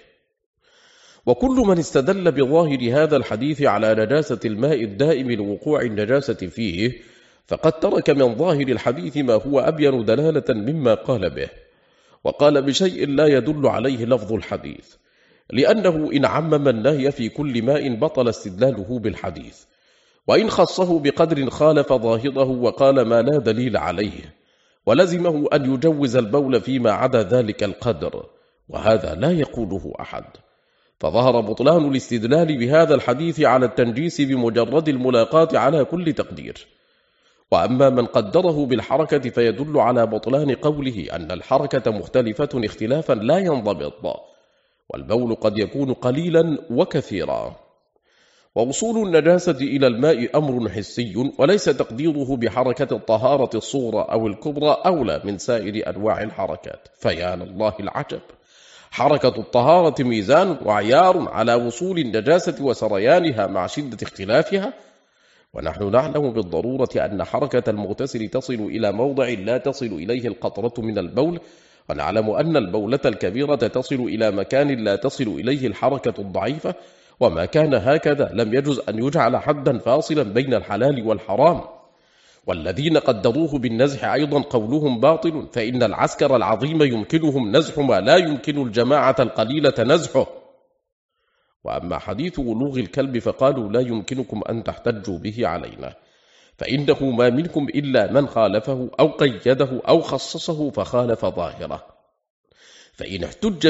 A: وكل من استدل بظاهر هذا الحديث على نجاسة الماء الدائم لوقوع النجاسة فيه، فقد ترك من ظاهر الحديث ما هو أبين دلالة مما قال به، وقال بشيء لا يدل عليه لفظ الحديث، لأنه إن عمم النهي في كل ماء بطل استدلاله بالحديث، وإن خصه بقدر خالف ظاهره وقال ما لا دليل عليه، ولزمه أن يجوز البول فيما عدا ذلك القدر، وهذا لا يقوله أحد. فظهر بطلان الاستدلال بهذا الحديث على التنجيس بمجرد الملاقاة على كل تقدير. وأما من قدره بالحركة فيدل على بطلان قوله أن الحركة مختلفة اختلافا لا ينضبط، والبول قد يكون قليلا وكثيرا. ووصول النجاسة إلى الماء أمر حسي، وليس تقديره بحركة الطهارة الصغرى أو الكبرى أولى من سائر أنواع الحركات. فيا لله العجب، حركة الطهارة ميزان وعيار على وصول النجاسة وسريانها مع شدة اختلافها، ونحن نعلم بالضرورة أن حركة المغتسل تصل إلى موضع لا تصل إليه القطرة من البول، ونعلم أن البولة الكبيرة تصل إلى مكان لا تصل إليه الحركة الضعيفة، وما كان هكذا لم يجز أن يجعل حدا فاصلا بين الحلال والحرام. والذين قدروه بالنزح أيضا قولهم باطل، فإن العسكر العظيم يمكنهم نزح ما لا يمكن الجماعة القليلة نزحه. وأما حديث ولوغ الكلب فقالوا لا يمكنكم أن تحتجوا به علينا، فإنه ما منكم إلا من خالفه أو قيده أو خصصه فخالف ظاهره. فإن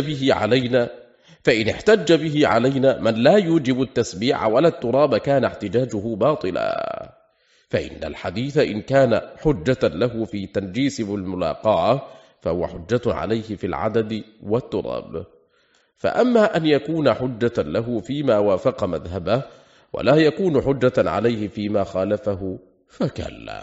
A: احتج به علينا من لا يوجب التسبيع ولا التراب كان احتجاجه باطلا، فإن الحديث إن كان حجة له في تنجيس والملاقاة فهو حجة عليه في العدد والتراب. فأما أن يكون حجة له فيما وافق مذهبه ولا يكون حجة عليه فيما خالفه فكلا.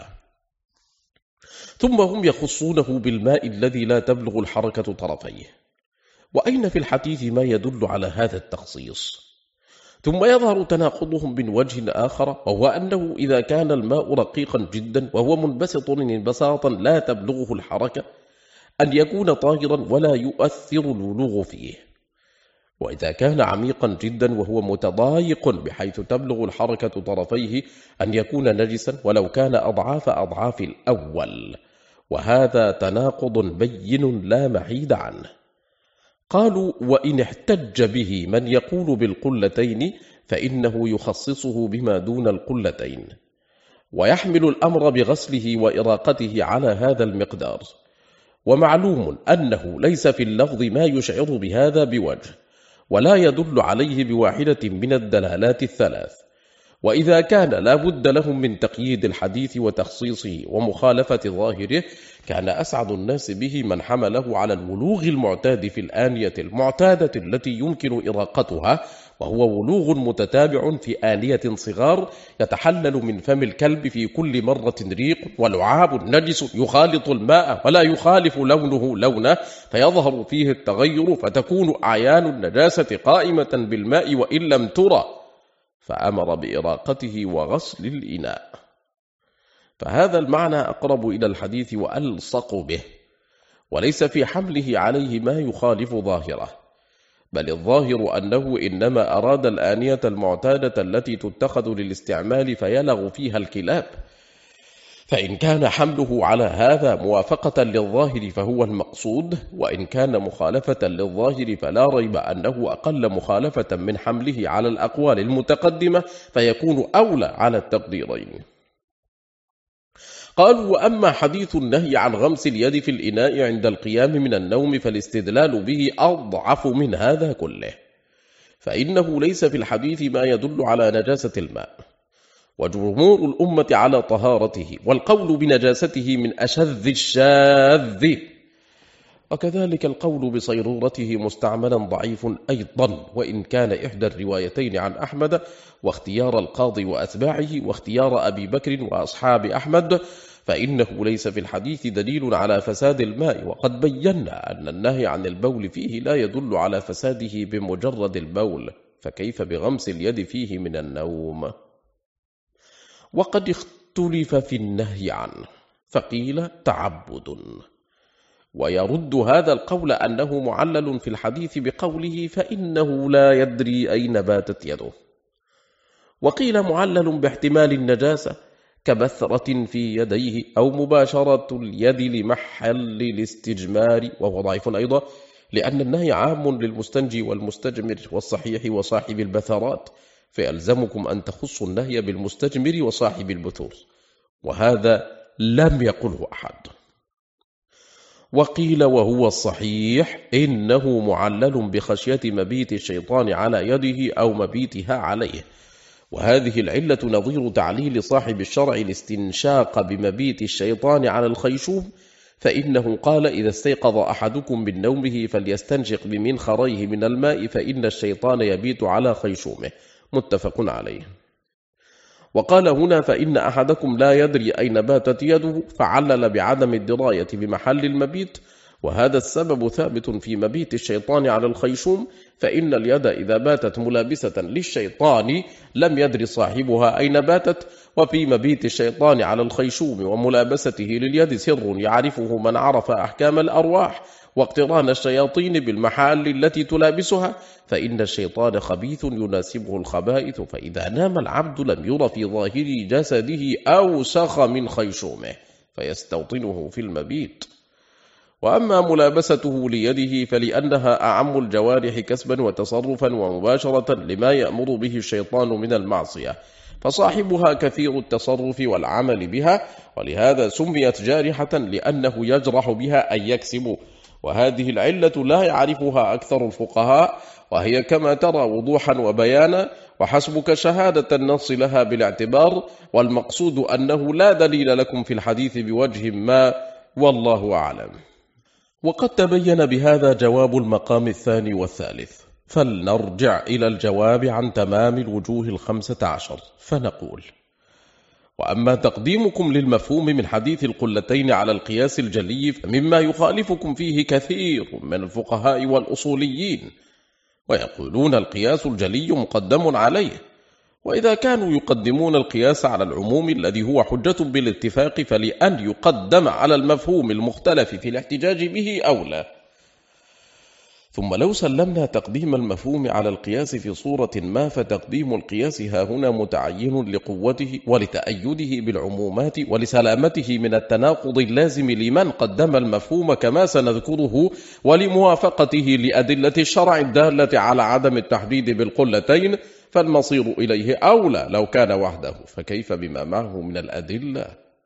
A: ثم هم يخصونه بالماء الذي لا تبلغ الحركة طرفيه، وأين في الحديث ما يدل على هذا التخصيص؟ ثم يظهر تناقضهم من وجه آخر، وهو أنه إذا كان الماء رقيقا جدا وهو منبسط انبساطا لا تبلغه الحركة أن يكون طاهرا ولا يؤثر الولوغ فيه، وإذا كان عميقا جدا وهو متضايق بحيث تبلغ الحركة طرفيه أن يكون نجسا ولو كان أضعاف الأول، وهذا تناقض بين لا محيد عنه. قالوا وإن احتج به من يقول بالقلتين فإنه يخصصه بما دون القلتين، ويحمل الأمر بغسله وإراقته على هذا المقدار. ومعلوم أنه ليس في اللفظ ما يشعر بهذا بوجه، ولا يدل عليه بواحدة من الدلالات الثلاث. وإذا كان لا بد لهم من تقييد الحديث وتخصيصه ومخالفة ظاهره كان أسعد الناس به من حمله على الولوغ المعتاد في الآنية المعتادة التي يمكن إراقتها، وهو ولوغ متتابع في آنية صغار يتحلل من فم الكلب في كل مرة ريق ولعاب نجس يخالط الماء ولا يخالف لونه لونه فيظهر فيه التغير، فتكون أعيان النجاسة قائمة بالماء وإن لم ترى، فأمر بإراقته وغسل الإناء. فهذا المعنى أقرب إلى الحديث وألصق به، وليس في حمله عليه ما يخالف ظاهره، بل الظاهر أنه إنما أراد الآنية المعتادة التي تتخذ للاستعمال فيلغ فيها الكلاب. فإن كان حمله على هذا موافقة للظاهر فهو المقصود، وإن كان مخالفة للظاهر فلا ريب أنه أقل مخالفة من حمله على الأقوال المتقدمة، فيكون أولى على التقديرين. قالوا وأما حديث النهي عن غمس اليد في الإناء عند القيام من النوم فالاستدلال به أضعف من هذا كله، فإنه ليس في الحديث ما يدل على نجاسة الماء، وجمهور الأمة على طهارته، والقول بنجاسته من أشذ الشاذ، وكذلك القول بصيرورته مستعملا ضعيف أيضا، وإن كان إحدى الروايتين عن أحمد واختيار القاضي وأتباعه واختيار أبي بكر وأصحاب أحمد، فإنه ليس في الحديث دليل على فساد الماء، وقد بينا أن النهي عن البول فيه لا يدل على فساده بمجرد البول، فكيف بغمس اليد فيه من النوم؟ وقد اختلف في النهي عنه، فقيل تعبد، ويرد هذا القول أنه معلل في الحديث بقوله فإنه لا يدري أين باتت يده، وقيل معلل باحتمال النجاسة كبثرة في يديه أو مباشرة اليد لمحل الاستجمار، وهو ضعيف أيضا، لأن النهي عام للمستنجي والمستجمر والصحيح وصاحب البثرات، فيلزمكم أن تخصوا النهي بالمستجمر وصاحب البثور، وهذا لم يقله أحد. وقيل وهو الصحيح إنه معلل بخشية مبيت الشيطان على يده أو مبيتها عليه، وهذه العلة نظير تعليل صاحب الشرع الاستنشاق بمبيت الشيطان على الخيشوم، فإنه قال إذا استيقظ أحدكم من نومه فليستنشق بمنخريه من الماء فإن الشيطان يبيت على خيشومه، متفق عليه. وقال هنا فإن أحدكم لا يدري أين باتت يده، فعلل بعدم الدراية بمحل المبيت، وهذا السبب ثابت في مبيت الشيطان على الخيشوم، فإن اليد إذا باتت ملابسة للشيطان لم يدر صاحبها أين باتت، وفي مبيت الشيطان على الخيشوم وملابسته لليد سر يعرفه من عرف أحكام الأرواح واقتران الشياطين بالمحال التي تلابسها، فإن الشيطان خبيث يناسبه الخبائث، فإذا نام العبد لم ير في ظاهر جسده أوسخ من خيشومه فيستوطنه في المبيت. وأما ملابسته ليده فلأنها أعم الجوارح كسبا وتصرفا ومباشرة لما يأمر به الشيطان من المعصية، فصاحبها كثير التصرف والعمل بها، ولهذا سميت جارحة لأنه يجرح بها أن يكسب، وهذه العلة لا يعرفها أكثر الفقهاء، وهي كما ترى وضوحا وبيانا، وحسبك شهادة النص لها بالاعتبار، والمقصود أنه لا دليل لكم في الحديث بوجه ما، والله أعلم. وقد تبين بهذا جواب المقام الثاني والثالث، فلنرجع إلى الجواب عن تمام الوجوه 15، فنقول: وأما تقديمكم للمفهوم من حديث القلتين على القياس الجلي فمما يخالفكم فيه كثير من الفقهاء والأصوليين، ويقولون القياس الجلي مقدم عليه، وإذا كانوا يقدمون القياس على العموم الذي هو حجة بالاتفاق فلأن يقدم على المفهوم المختلف في الاحتجاج به أولى. ثم لو سلمنا تقديم المفهوم على القياس في صورة ما، فتقديم القياس هاهنا متعين لقوته ولتأيده بالعمومات ولسلامته من التناقض اللازم لمن قدم المفهوم كما سنذكره، ولموافقته لأدلة الشرع الدالة على عدم التحديد بالقلتين، فالمصير إليه أولى لو كان وحده، فكيف بما معه من الأدلة؟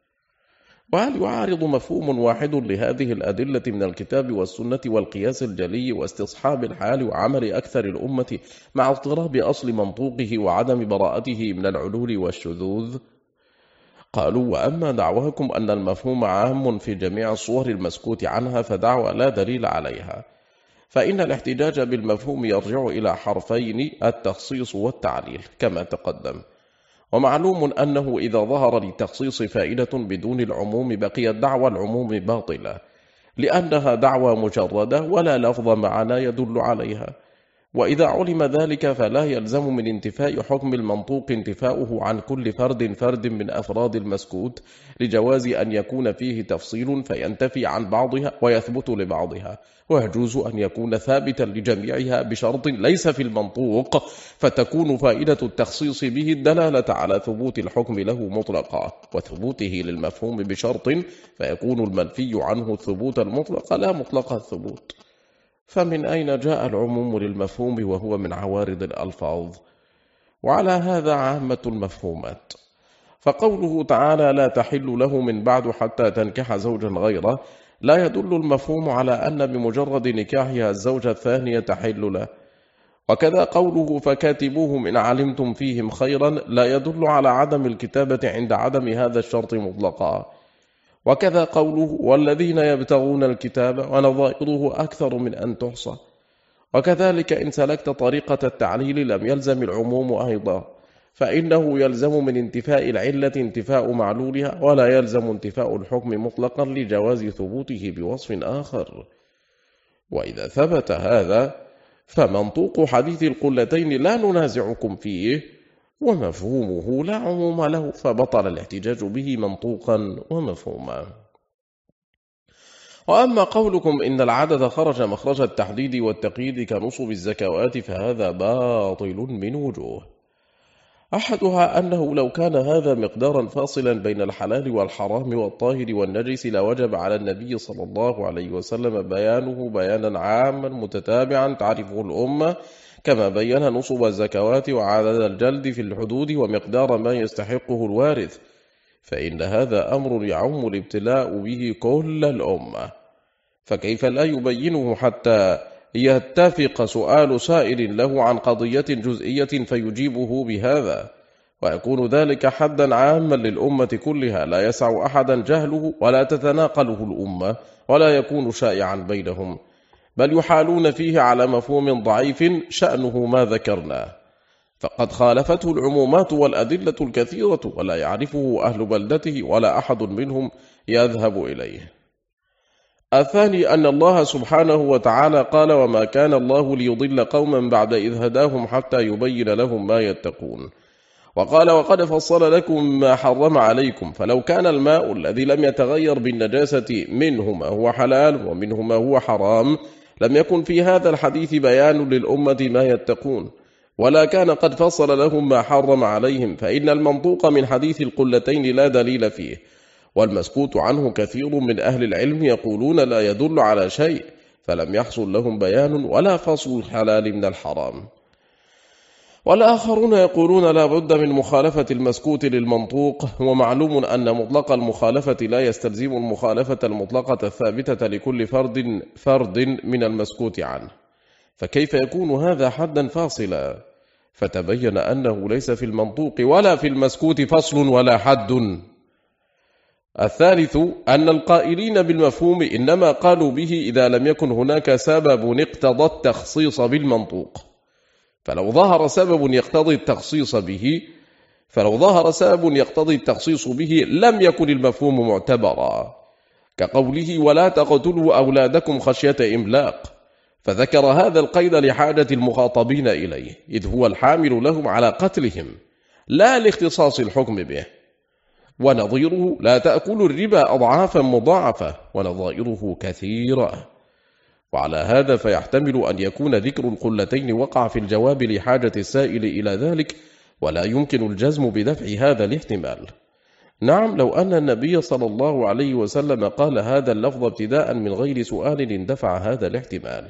A: وهل يعارض مفهوم واحد لهذه الأدلة من الكتاب والسنة والقياس الجلي واستصحاب الحال وعمل أكثر الأمة مع اضطراب أصل منطوقه وعدم براءته من العلول والشذوذ؟ قالوا: وأما دعواكم أن المفهوم عام في جميع الصور المسكوت عنها فدعوى لا دليل عليها، فإن الاحتجاج بالمفهوم يرجع إلى حرفين: التخصيص والتعليل كما تقدم. ومعلوم أنه إذا ظهر للتخصيص فائدة بدون العموم بقيت دعوى العموم باطلة، لأنها دعوى مجردة ولا لفظ معنى يدل عليها، وإذا علم ذلك فلا يلزم من انتفاء حكم المنطوق انتفاؤه عن كل فرد من أفراد المسكوت، لجواز أن يكون فيه تفصيل فينتفي عن بعضها ويثبت لبعضها، ويجوز أن يكون ثابتا لجميعها بشرط ليس في المنطوق، فتكون فائدة التخصيص به الدلالة على ثبوت الحكم له مطلقا، وثبوته للمفهوم بشرط، فيكون المنفي عنه الثبوت المطلق لا مطلق الثبوت. فمن أين جاء العموم للمفهوم وهو من عوارض الألفاظ؟ وعلى هذا عامة المفهومات. فقوله تعالى: لا تحل له من بعد حتى تنكح زوجا غيره، لا يدل المفهوم على أن بمجرد نكاحها الزوجة الثانية تحل له. وكذا قوله: فكاتبوهم إن علمتم فيهم خيرا، لا يدل على عدم الكتابة عند عدم هذا الشرط مطلقا. وكذا قوله: والذين يبتغون الكتاب، ونظائره أكثر من أن تحصى. وكذلك إن سلكت طريقة التعليل لم يلزم العموم أيضا، فإنه يلزم من انتفاء العلة انتفاء معلولها، ولا يلزم انتفاء الحكم مطلقا لجواز ثبوته بوصف آخر. وإذا ثبت هذا فمنطوق حديث القلتين لا ننازعكم فيه، ومفهومه لا عموم له، فبطل الاحتجاج به منطوقا ومفهوما. وأما قولكم إن العدد خرج مخرج التحديد والتقييد كنصب الزكوات فهذا باطل من وجوه. أحدها أنه لو كان هذا مقدارا فاصلا بين الحلال والحرام والطاهر والنجس لوجب على النبي صلى الله عليه وسلم بيانه بيانا عاما متتابعا تعرفه الأمة، كما بين نصب الزكوات وعدد الجلد في الحدود ومقدار ما يستحقه الوارث، فإن هذا أمر يعم الابتلاء به كل الأمة، فكيف لا يبينه حتى يتفق سؤال سائل له عن قضية جزئية فيجيبه بهذا، ويكون ذلك حدا عاما للأمة كلها لا يسع أحدا جهله ولا تتناقله الأمة ولا يكون شائعا بينهم، بل يحالون فيه على مفهوم ضعيف شأنه ما ذكرناه، فقد خالفته العمومات والأدلة الكثيرة ولا يعرفه أهل بلدته ولا أحد منهم يذهب إليه. الثاني أن الله سبحانه وتعالى قال: وما كان الله ليضل قوما بعد إذ هداهم حتى يبين لهم ما يتقون. وقال: وقد فصل لكم ما حرم عليكم. فلو كان الماء الذي لم يتغير بالنجاسة منه ما هو حلال ومنه ما هو حرام لم يكن في هذا الحديث بيان للأمة ما يتقون، ولا كان قد فصل لهم ما حرم عليهم، فإن المنطوق من حديث القلتين لا دليل فيه، والمسكوت عنه كثير من أهل العلم يقولون لا يدل على شيء، فلم يحصل لهم بيان ولا فصل الحلال من الحرام. والآخرون يقولون لا بد من مخالفة المسكوت للمنطوق، ومعلوم أن مطلق المخالفة لا يستلزم المخالفة المطلقة الثابتة لكل فرد من المسكوت عنه، فكيف يكون هذا حدا فاصلا؟ فتبين أنه ليس في المنطوق ولا في المسكوت فصل ولا حد. الثالث أن القائلين بالمفهوم إنما قالوا به إذا لم يكن هناك سبب اقتضى التخصيص بالمنطوق، فلو ظهر سبب يقتضي التخصيص به لم يكن المفهوم معتبرا، كقوله: ولا تقتلوا أولادكم خشية إملاق، فذكر هذا القيد لحاجة المخاطبين إليه، إذ هو الحامل لهم على قتلهم لا لاختصاص الحكم به. ونظيره: لا تأكلوا الربا أضعافا مضاعفة، ونظائره كثيرة. وعلى هذا فيحتمل أن يكون ذكر القلتين وقع في الجواب لحاجة السائل إلى ذلك، ولا يمكن الجزم بدفع هذا الاحتمال. نعم، لو أن النبي صلى الله عليه وسلم قال هذا اللفظ ابتداء من غير سؤال اندفع هذا الاحتمال.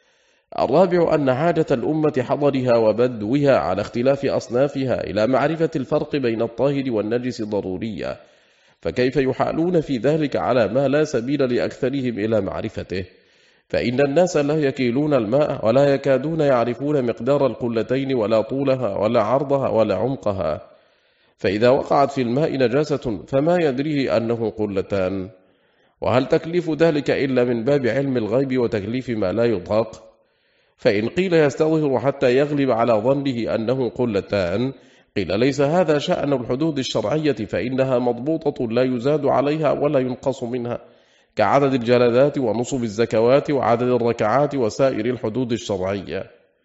A: الرابع أن حاجة الأمة حضرها وبدوها على اختلاف أصنافها إلى معرفة الفرق بين الطاهر والنجس ضرورية، فكيف يحالون في ذلك على ما لا سبيل لأكثرهم إلى معرفته؟ فإن الناس لا يكيلون الماء ولا يكادون يعرفون مقدار القلتين ولا طولها ولا عرضها ولا عمقها، فإذا وقعت في الماء نجاسة فما يدريه أنه قلتان؟ وهل تكليف ذلك إلا من باب علم الغيب وتكليف ما لا يطاق؟ فإن قيل يستظهر حتى يغلب على ظنه أنه قلتان، قيل ليس هذا شأن الحدود الشرعية، فإنها مضبوطة لا يزاد عليها ولا ينقص منها، كعدد الجلدات ونصب الزكوات وعدد الركعات وسائر الحدود الشرعية.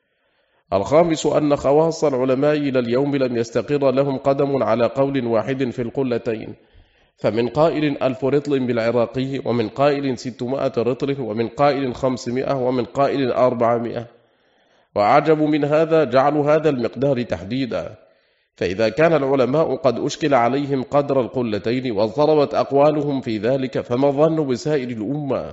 A: الخامس أن خواص العلماء إلى اليوم لم يستقر لهم قدم على قول واحد في القلتين، فمن قائل 1000 رطل بالعراقي، ومن قائل 600 رطل، ومن قائل 500، ومن قائل 400. وأعجب من هذا جعل هذا المقدار تحديدا، فإذا كان العلماء قد أشكل عليهم قدر القلتين واضطربت أقوالهم في ذلك، فما الظن بسائر الأمة؟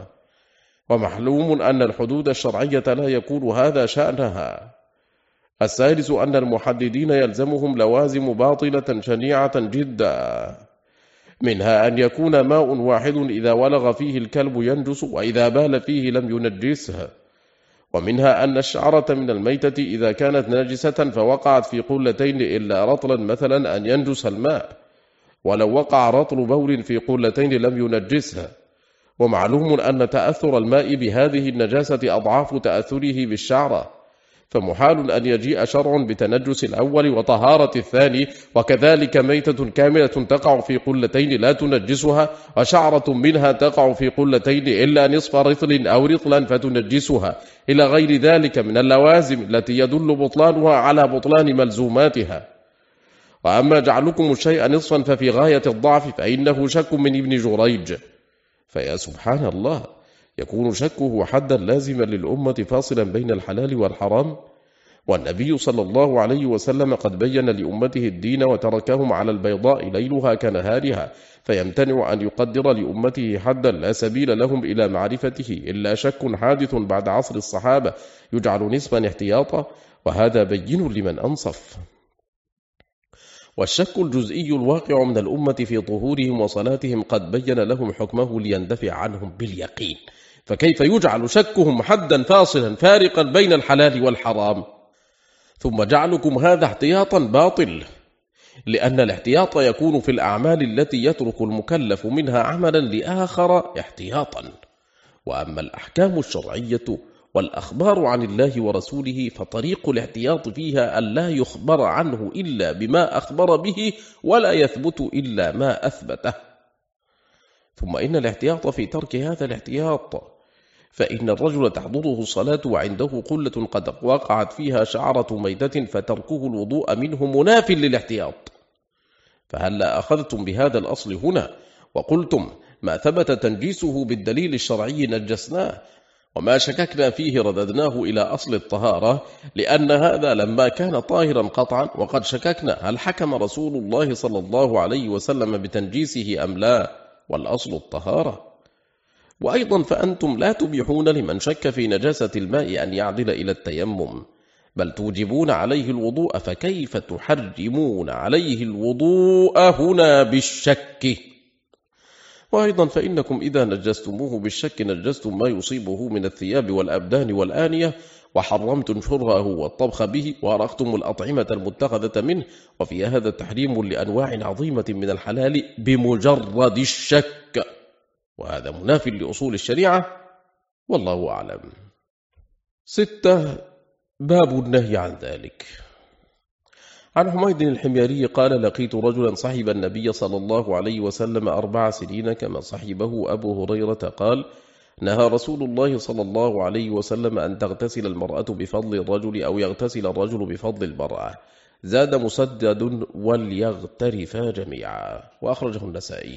A: ومعلوم أن الحدود الشرعية لا يكون هذا شأنها. السادس أن المحددين يلزمهم لوازم باطلة شنيعة جدا، منها أن يكون ماء واحد إذا ولغ فيه الكلب ينجس، وإذا بال فيه لم ينجسه، ومنها أن الشعرة من الميتة إذا كانت ناجسة فوقعت في قلتين إلا رطلا مثلا أن ينجس الماء، ولو وقع رطل بول في قلتين لم ينجسها. ومعلوم أن تأثر الماء بهذه النجاسة أضعاف تأثره بالشعرة، فمحال أن يجيء شرع بتنجس الأول وطهارة الثاني، وكذلك ميتة كاملة تقع في قلتين لا تنجسها، وشعرة منها تقع في قلتين إلا نصف رطل أو رطلا فتنجسها، إلى غير ذلك من اللوازم التي يدل بطلانها على بطلان ملزوماتها. وأما جعلكم الشيء نصفا ففي غاية الضعف، فإنه شك من ابن جريج. فيا سبحان الله، يكون شكه حدا لازما للأمة فاصلا بين الحلال والحرام؟ والنبي صلى الله عليه وسلم قد بين لأمته الدين وتركهم على البيضاء ليلها كنهارها، فيمتنع أن يقدر لأمته حدا لا سبيل لهم إلى معرفته إلا شك حادث بعد عصر الصحابة يجعل نسبا احتياطا، وهذا بين لمن أنصف. والشك الجزئي الواقع من الأمة في طهورهم وصلاتهم قد بين لهم حكمه ليندفع عنهم باليقين، فكيف يجعل شكهم حدا فاصلا فارقا بين الحلال والحرام؟ ثم جعلكم هذا احتياطا باطل، لأن الاحتياط يكون في الأعمال التي يترك المكلف منها عملا لآخر احتياطا، وأما الأحكام الشرعية والأخبار عن الله ورسوله فطريق الاحتياط فيها أن لا يخبر عنه إلا بما أخبر به، ولا يثبت إلا ما أثبته. ثم إن الاحتياط في ترك هذا الاحتياط، فإن الرجل تحضره الصلاة وعنده قلة قد وقعت فيها شعرة ميتة فتركه الوضوء منه مناف للاحتياط. فهلا أخذتم بهذا الأصل هنا وقلتم ما ثبت تنجيسه بالدليل الشرعي نجسناه، وما شككنا فيه رددناه إلى أصل الطهارة، لأن هذا لما كان طاهرا قطعا. وقد شككنا هل حكم رسول الله صلى الله عليه وسلم بتنجيسه أم لا، والأصل الطهارة. وأيضا فأنتم لا تبيحون لمن شك في نجاسة الماء أن يعدل إلى التيمم، بل توجبون عليه الوضوء، فكيف تحرمون عليه الوضوء هنا بالشك؟ وأيضا فإنكم إذا نجستموه بالشك نجستم ما يصيبه من الثياب والأبدان والآنية، وحرمتم شربه والطبخ به، وأرقتم الأطعمة المتخذة منه، وفي هذا تحريم لأنواع عظيمة من الحلال بمجرد الشك، وهذا مناف لأصول الشريعة، والله أعلم. 6. باب النهي عن ذلك. عن حميد الحميري قال: لقيت رجلا صحب النبي صلى الله عليه وسلم 4 سنين كما صحبه أبو هريرة قال: نهى رسول الله صلى الله عليه وسلم أن تغتسل المرأة بفضل الرجل أو يغتسل الرجل بفضل المرأة. زاد مسدد: وليغترفا جميعا، وأخرجه النسائي.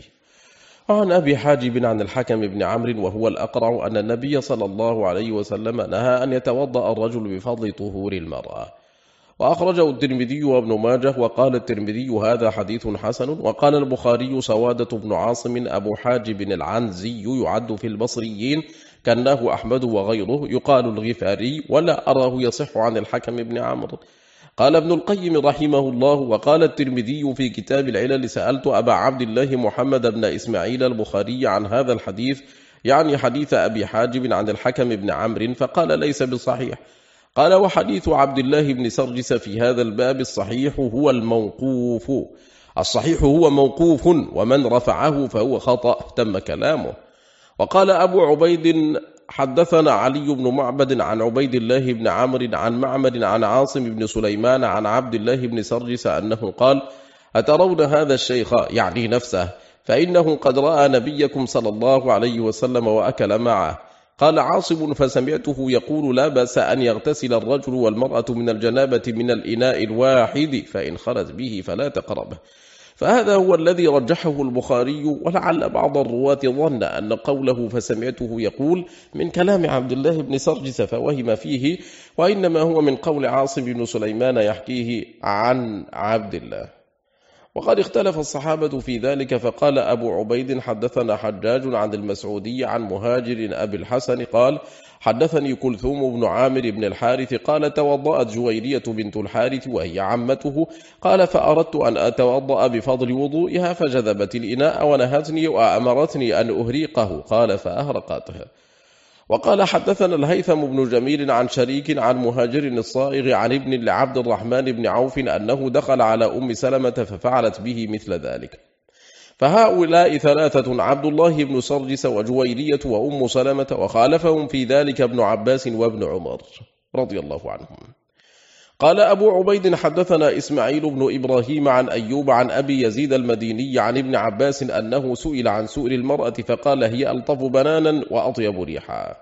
A: عن أبي حاجب عن الحكم بن عمرو وهو الأقرع أن النبي صلى الله عليه وسلم نهى أن يتوضأ الرجل بفضل طهور المرأة، وأخرجه الترمذي وابن ماجه. وقال الترمذي: هذا حديث حسن. وقال البخاري: سوادة بن عاصم أبو حاجب العنزي يعد في البصريين، كناه أحمد وغيره، يقال الغفاري، ولا أراه يصح عن الحكم بن عمرو. قال ابن القيم رحمه الله: وقال الترمذي في كتاب العلل: سألت أبا عبد الله محمد بن إسماعيل البخاري عن هذا الحديث، يعني حديث أبي حاجب عن الحكم بن عمرو، فقال: ليس بصحيح. قال: وحديث عبد الله بن سرجس في هذا الباب الصحيح هو الموقوف. الصحيح هو موقوف، ومن رفعه فهو خطأ. تم كلامه. وقال أبو عبيد: حدثنا علي بن معبد عن عبيد الله بن عمرو عن معمر عن عاصم بن سليمان عن عبد الله بن سرجس أنه قال: أترون هذا الشيخ، يعني نفسه، فإنه قد رأى نبيكم صلى الله عليه وسلم وأكل معه. قال عاصم: فسمعته يقول: لا بأس أن يغتسل الرجل والمرأة من الجنابة من الإناء الواحد، فإن خلت به فلا تقربه. فهذا هو الذي رجحه البخاري، ولعل بعض الرواة ظن أن قوله فسمعته يقول من كلام عبد الله بن سرجس فوهم فيه، وإنما هو من قول عاصم بن سليمان يحكيه عن عبد الله. وقد اختلف الصحابة في ذلك، فقال أبو عبيد: حدثنا حجاج عن المسعودي عن مهاجر أبي الحسن قال: حدثني كلثوم بن عامر بن الحارث قال: توضأت جويرية بنت الحارث وهي عمته، قال: فأردت أن أتوضأ بفضل وضوئها فجذبت الإناء ونهتني وأمرتني أن أهريقه، قال: فأهرقته. وقال: حدثنا الهيثم بن جميل عن شريك عن مهاجر الصائغ عن ابن لعبد الرحمن بن عوف أنه دخل على أم سلمة ففعلت به مثل ذلك. فهؤلاء 3: عبد الله بن سرجس وجويرية وأم سلمة، وخالفهم في ذلك ابن عباس وابن عمر رضي الله عنهم. قال أبو عبيد: حدثنا إسماعيل بن إبراهيم عن أيوب عن أبي يزيد المديني عن ابن عباس أنه سئل عن سؤر المرأة فقال: هي ألطف بنانا وأطيب ريحا.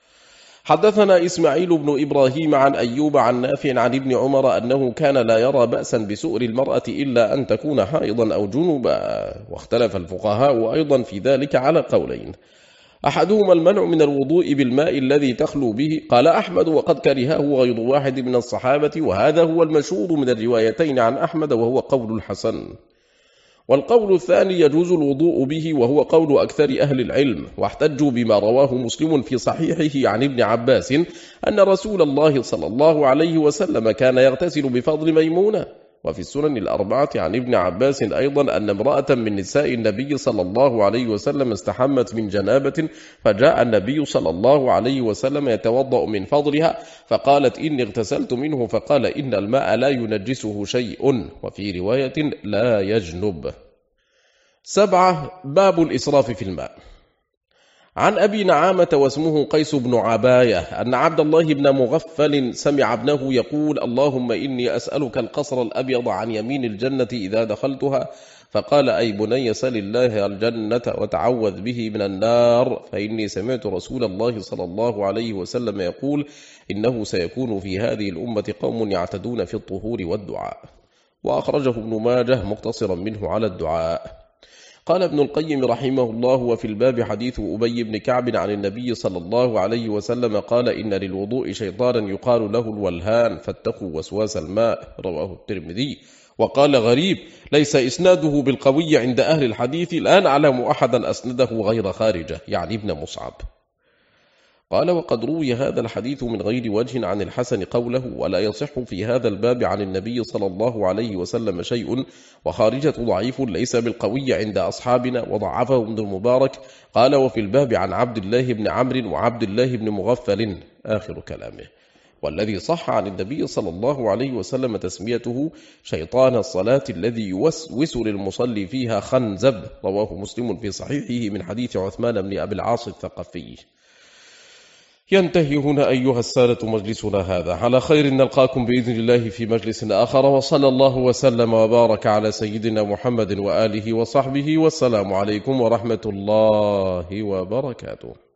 A: حدثنا إسماعيل بن إبراهيم عن أيوب عن نافع عن ابن عمر أنه كان لا يرى بأسا بسؤر المرأة إلا أن تكون حائضا أو جنوبا. واختلف الفقهاء أيضا في ذلك على قولين: أحدهما المنع من الوضوء بالماء الذي تخلو به. قال أحمد: وقد كرهه غير واحد من الصحابة، وهذا هو المشهور من الروايتين عن أحمد، وهو قول الحسن. والقول الثاني يجوز الوضوء به، وهو قول أكثر أهل العلم، واحتجوا بما رواه مسلم في صحيحه عن ابن عباس أن رسول الله صلى الله عليه وسلم كان يغتسل بفضل ميمونة. وفي السنن الأربعة عن ابن عباس أيضا أن امرأة من نساء النبي صلى الله عليه وسلم استحمت من جنابة، فجاء النبي صلى الله عليه وسلم يتوضأ من فضلها، فقالت: إني اغتسلت منه، فقال: إن الماء لا ينجسه شيء، وفي رواية: لا يجنب. 7. باب الإسراف في الماء. عن أبي نعامة واسمه قيس بن عباية أن عبد الله بن مغفل سمع ابنه يقول: اللهم إني أسألك القصر الأبيض عن يمين الجنة إذا دخلتها، فقال أي بني سل الله الجنة وتعوذ به من النار، فإني سمعت رسول الله صلى الله عليه وسلم يقول إنه سيكون في هذه الأمة قوم يعتدون في الطهور والدعاء. وأخرجه ابن ماجه مقتصرا منه على الدعاء. قال ابن القيم رحمه الله: وفي الباب حديث أبي بن كعب عن النبي صلى الله عليه وسلم قال إن للوضوء شيطانا يقال له الولهان فاتقوا وسواس الماء، رواه الترمذي. وقال غريب ليس إسناده بالقوي عند أهل الحديث، لا نعلم أحدا أسنده غير خارجة يعني ابن مصعب. قال وقد روي هذا الحديث من غير وجه عن الحسن قوله ولا يصح في هذا الباب عن النبي صلى الله عليه وسلم شيء، وخارجة ضعيف ليس بالقوي عند أصحابنا وضعفه ابن المبارك. قال وفي الباب عن عبد الله بن عمرو وعبد الله بن مغفل، آخر كلامه. والذي صح عن النبي صلى الله عليه وسلم تسميته شيطان الصلاة الذي يوسوس للمصلي فيها خنزب، رواه مسلم في صحيحه من حديث عثمان بن أبي العاص الثقفي. ينتهي هنا أيها السادة مجلسنا هذا، على خير نلقاكم بإذن الله في مجلس آخر، وصلى الله وسلم وبارك على سيدنا محمد وآله وصحبه، والسلام عليكم ورحمة الله وبركاته.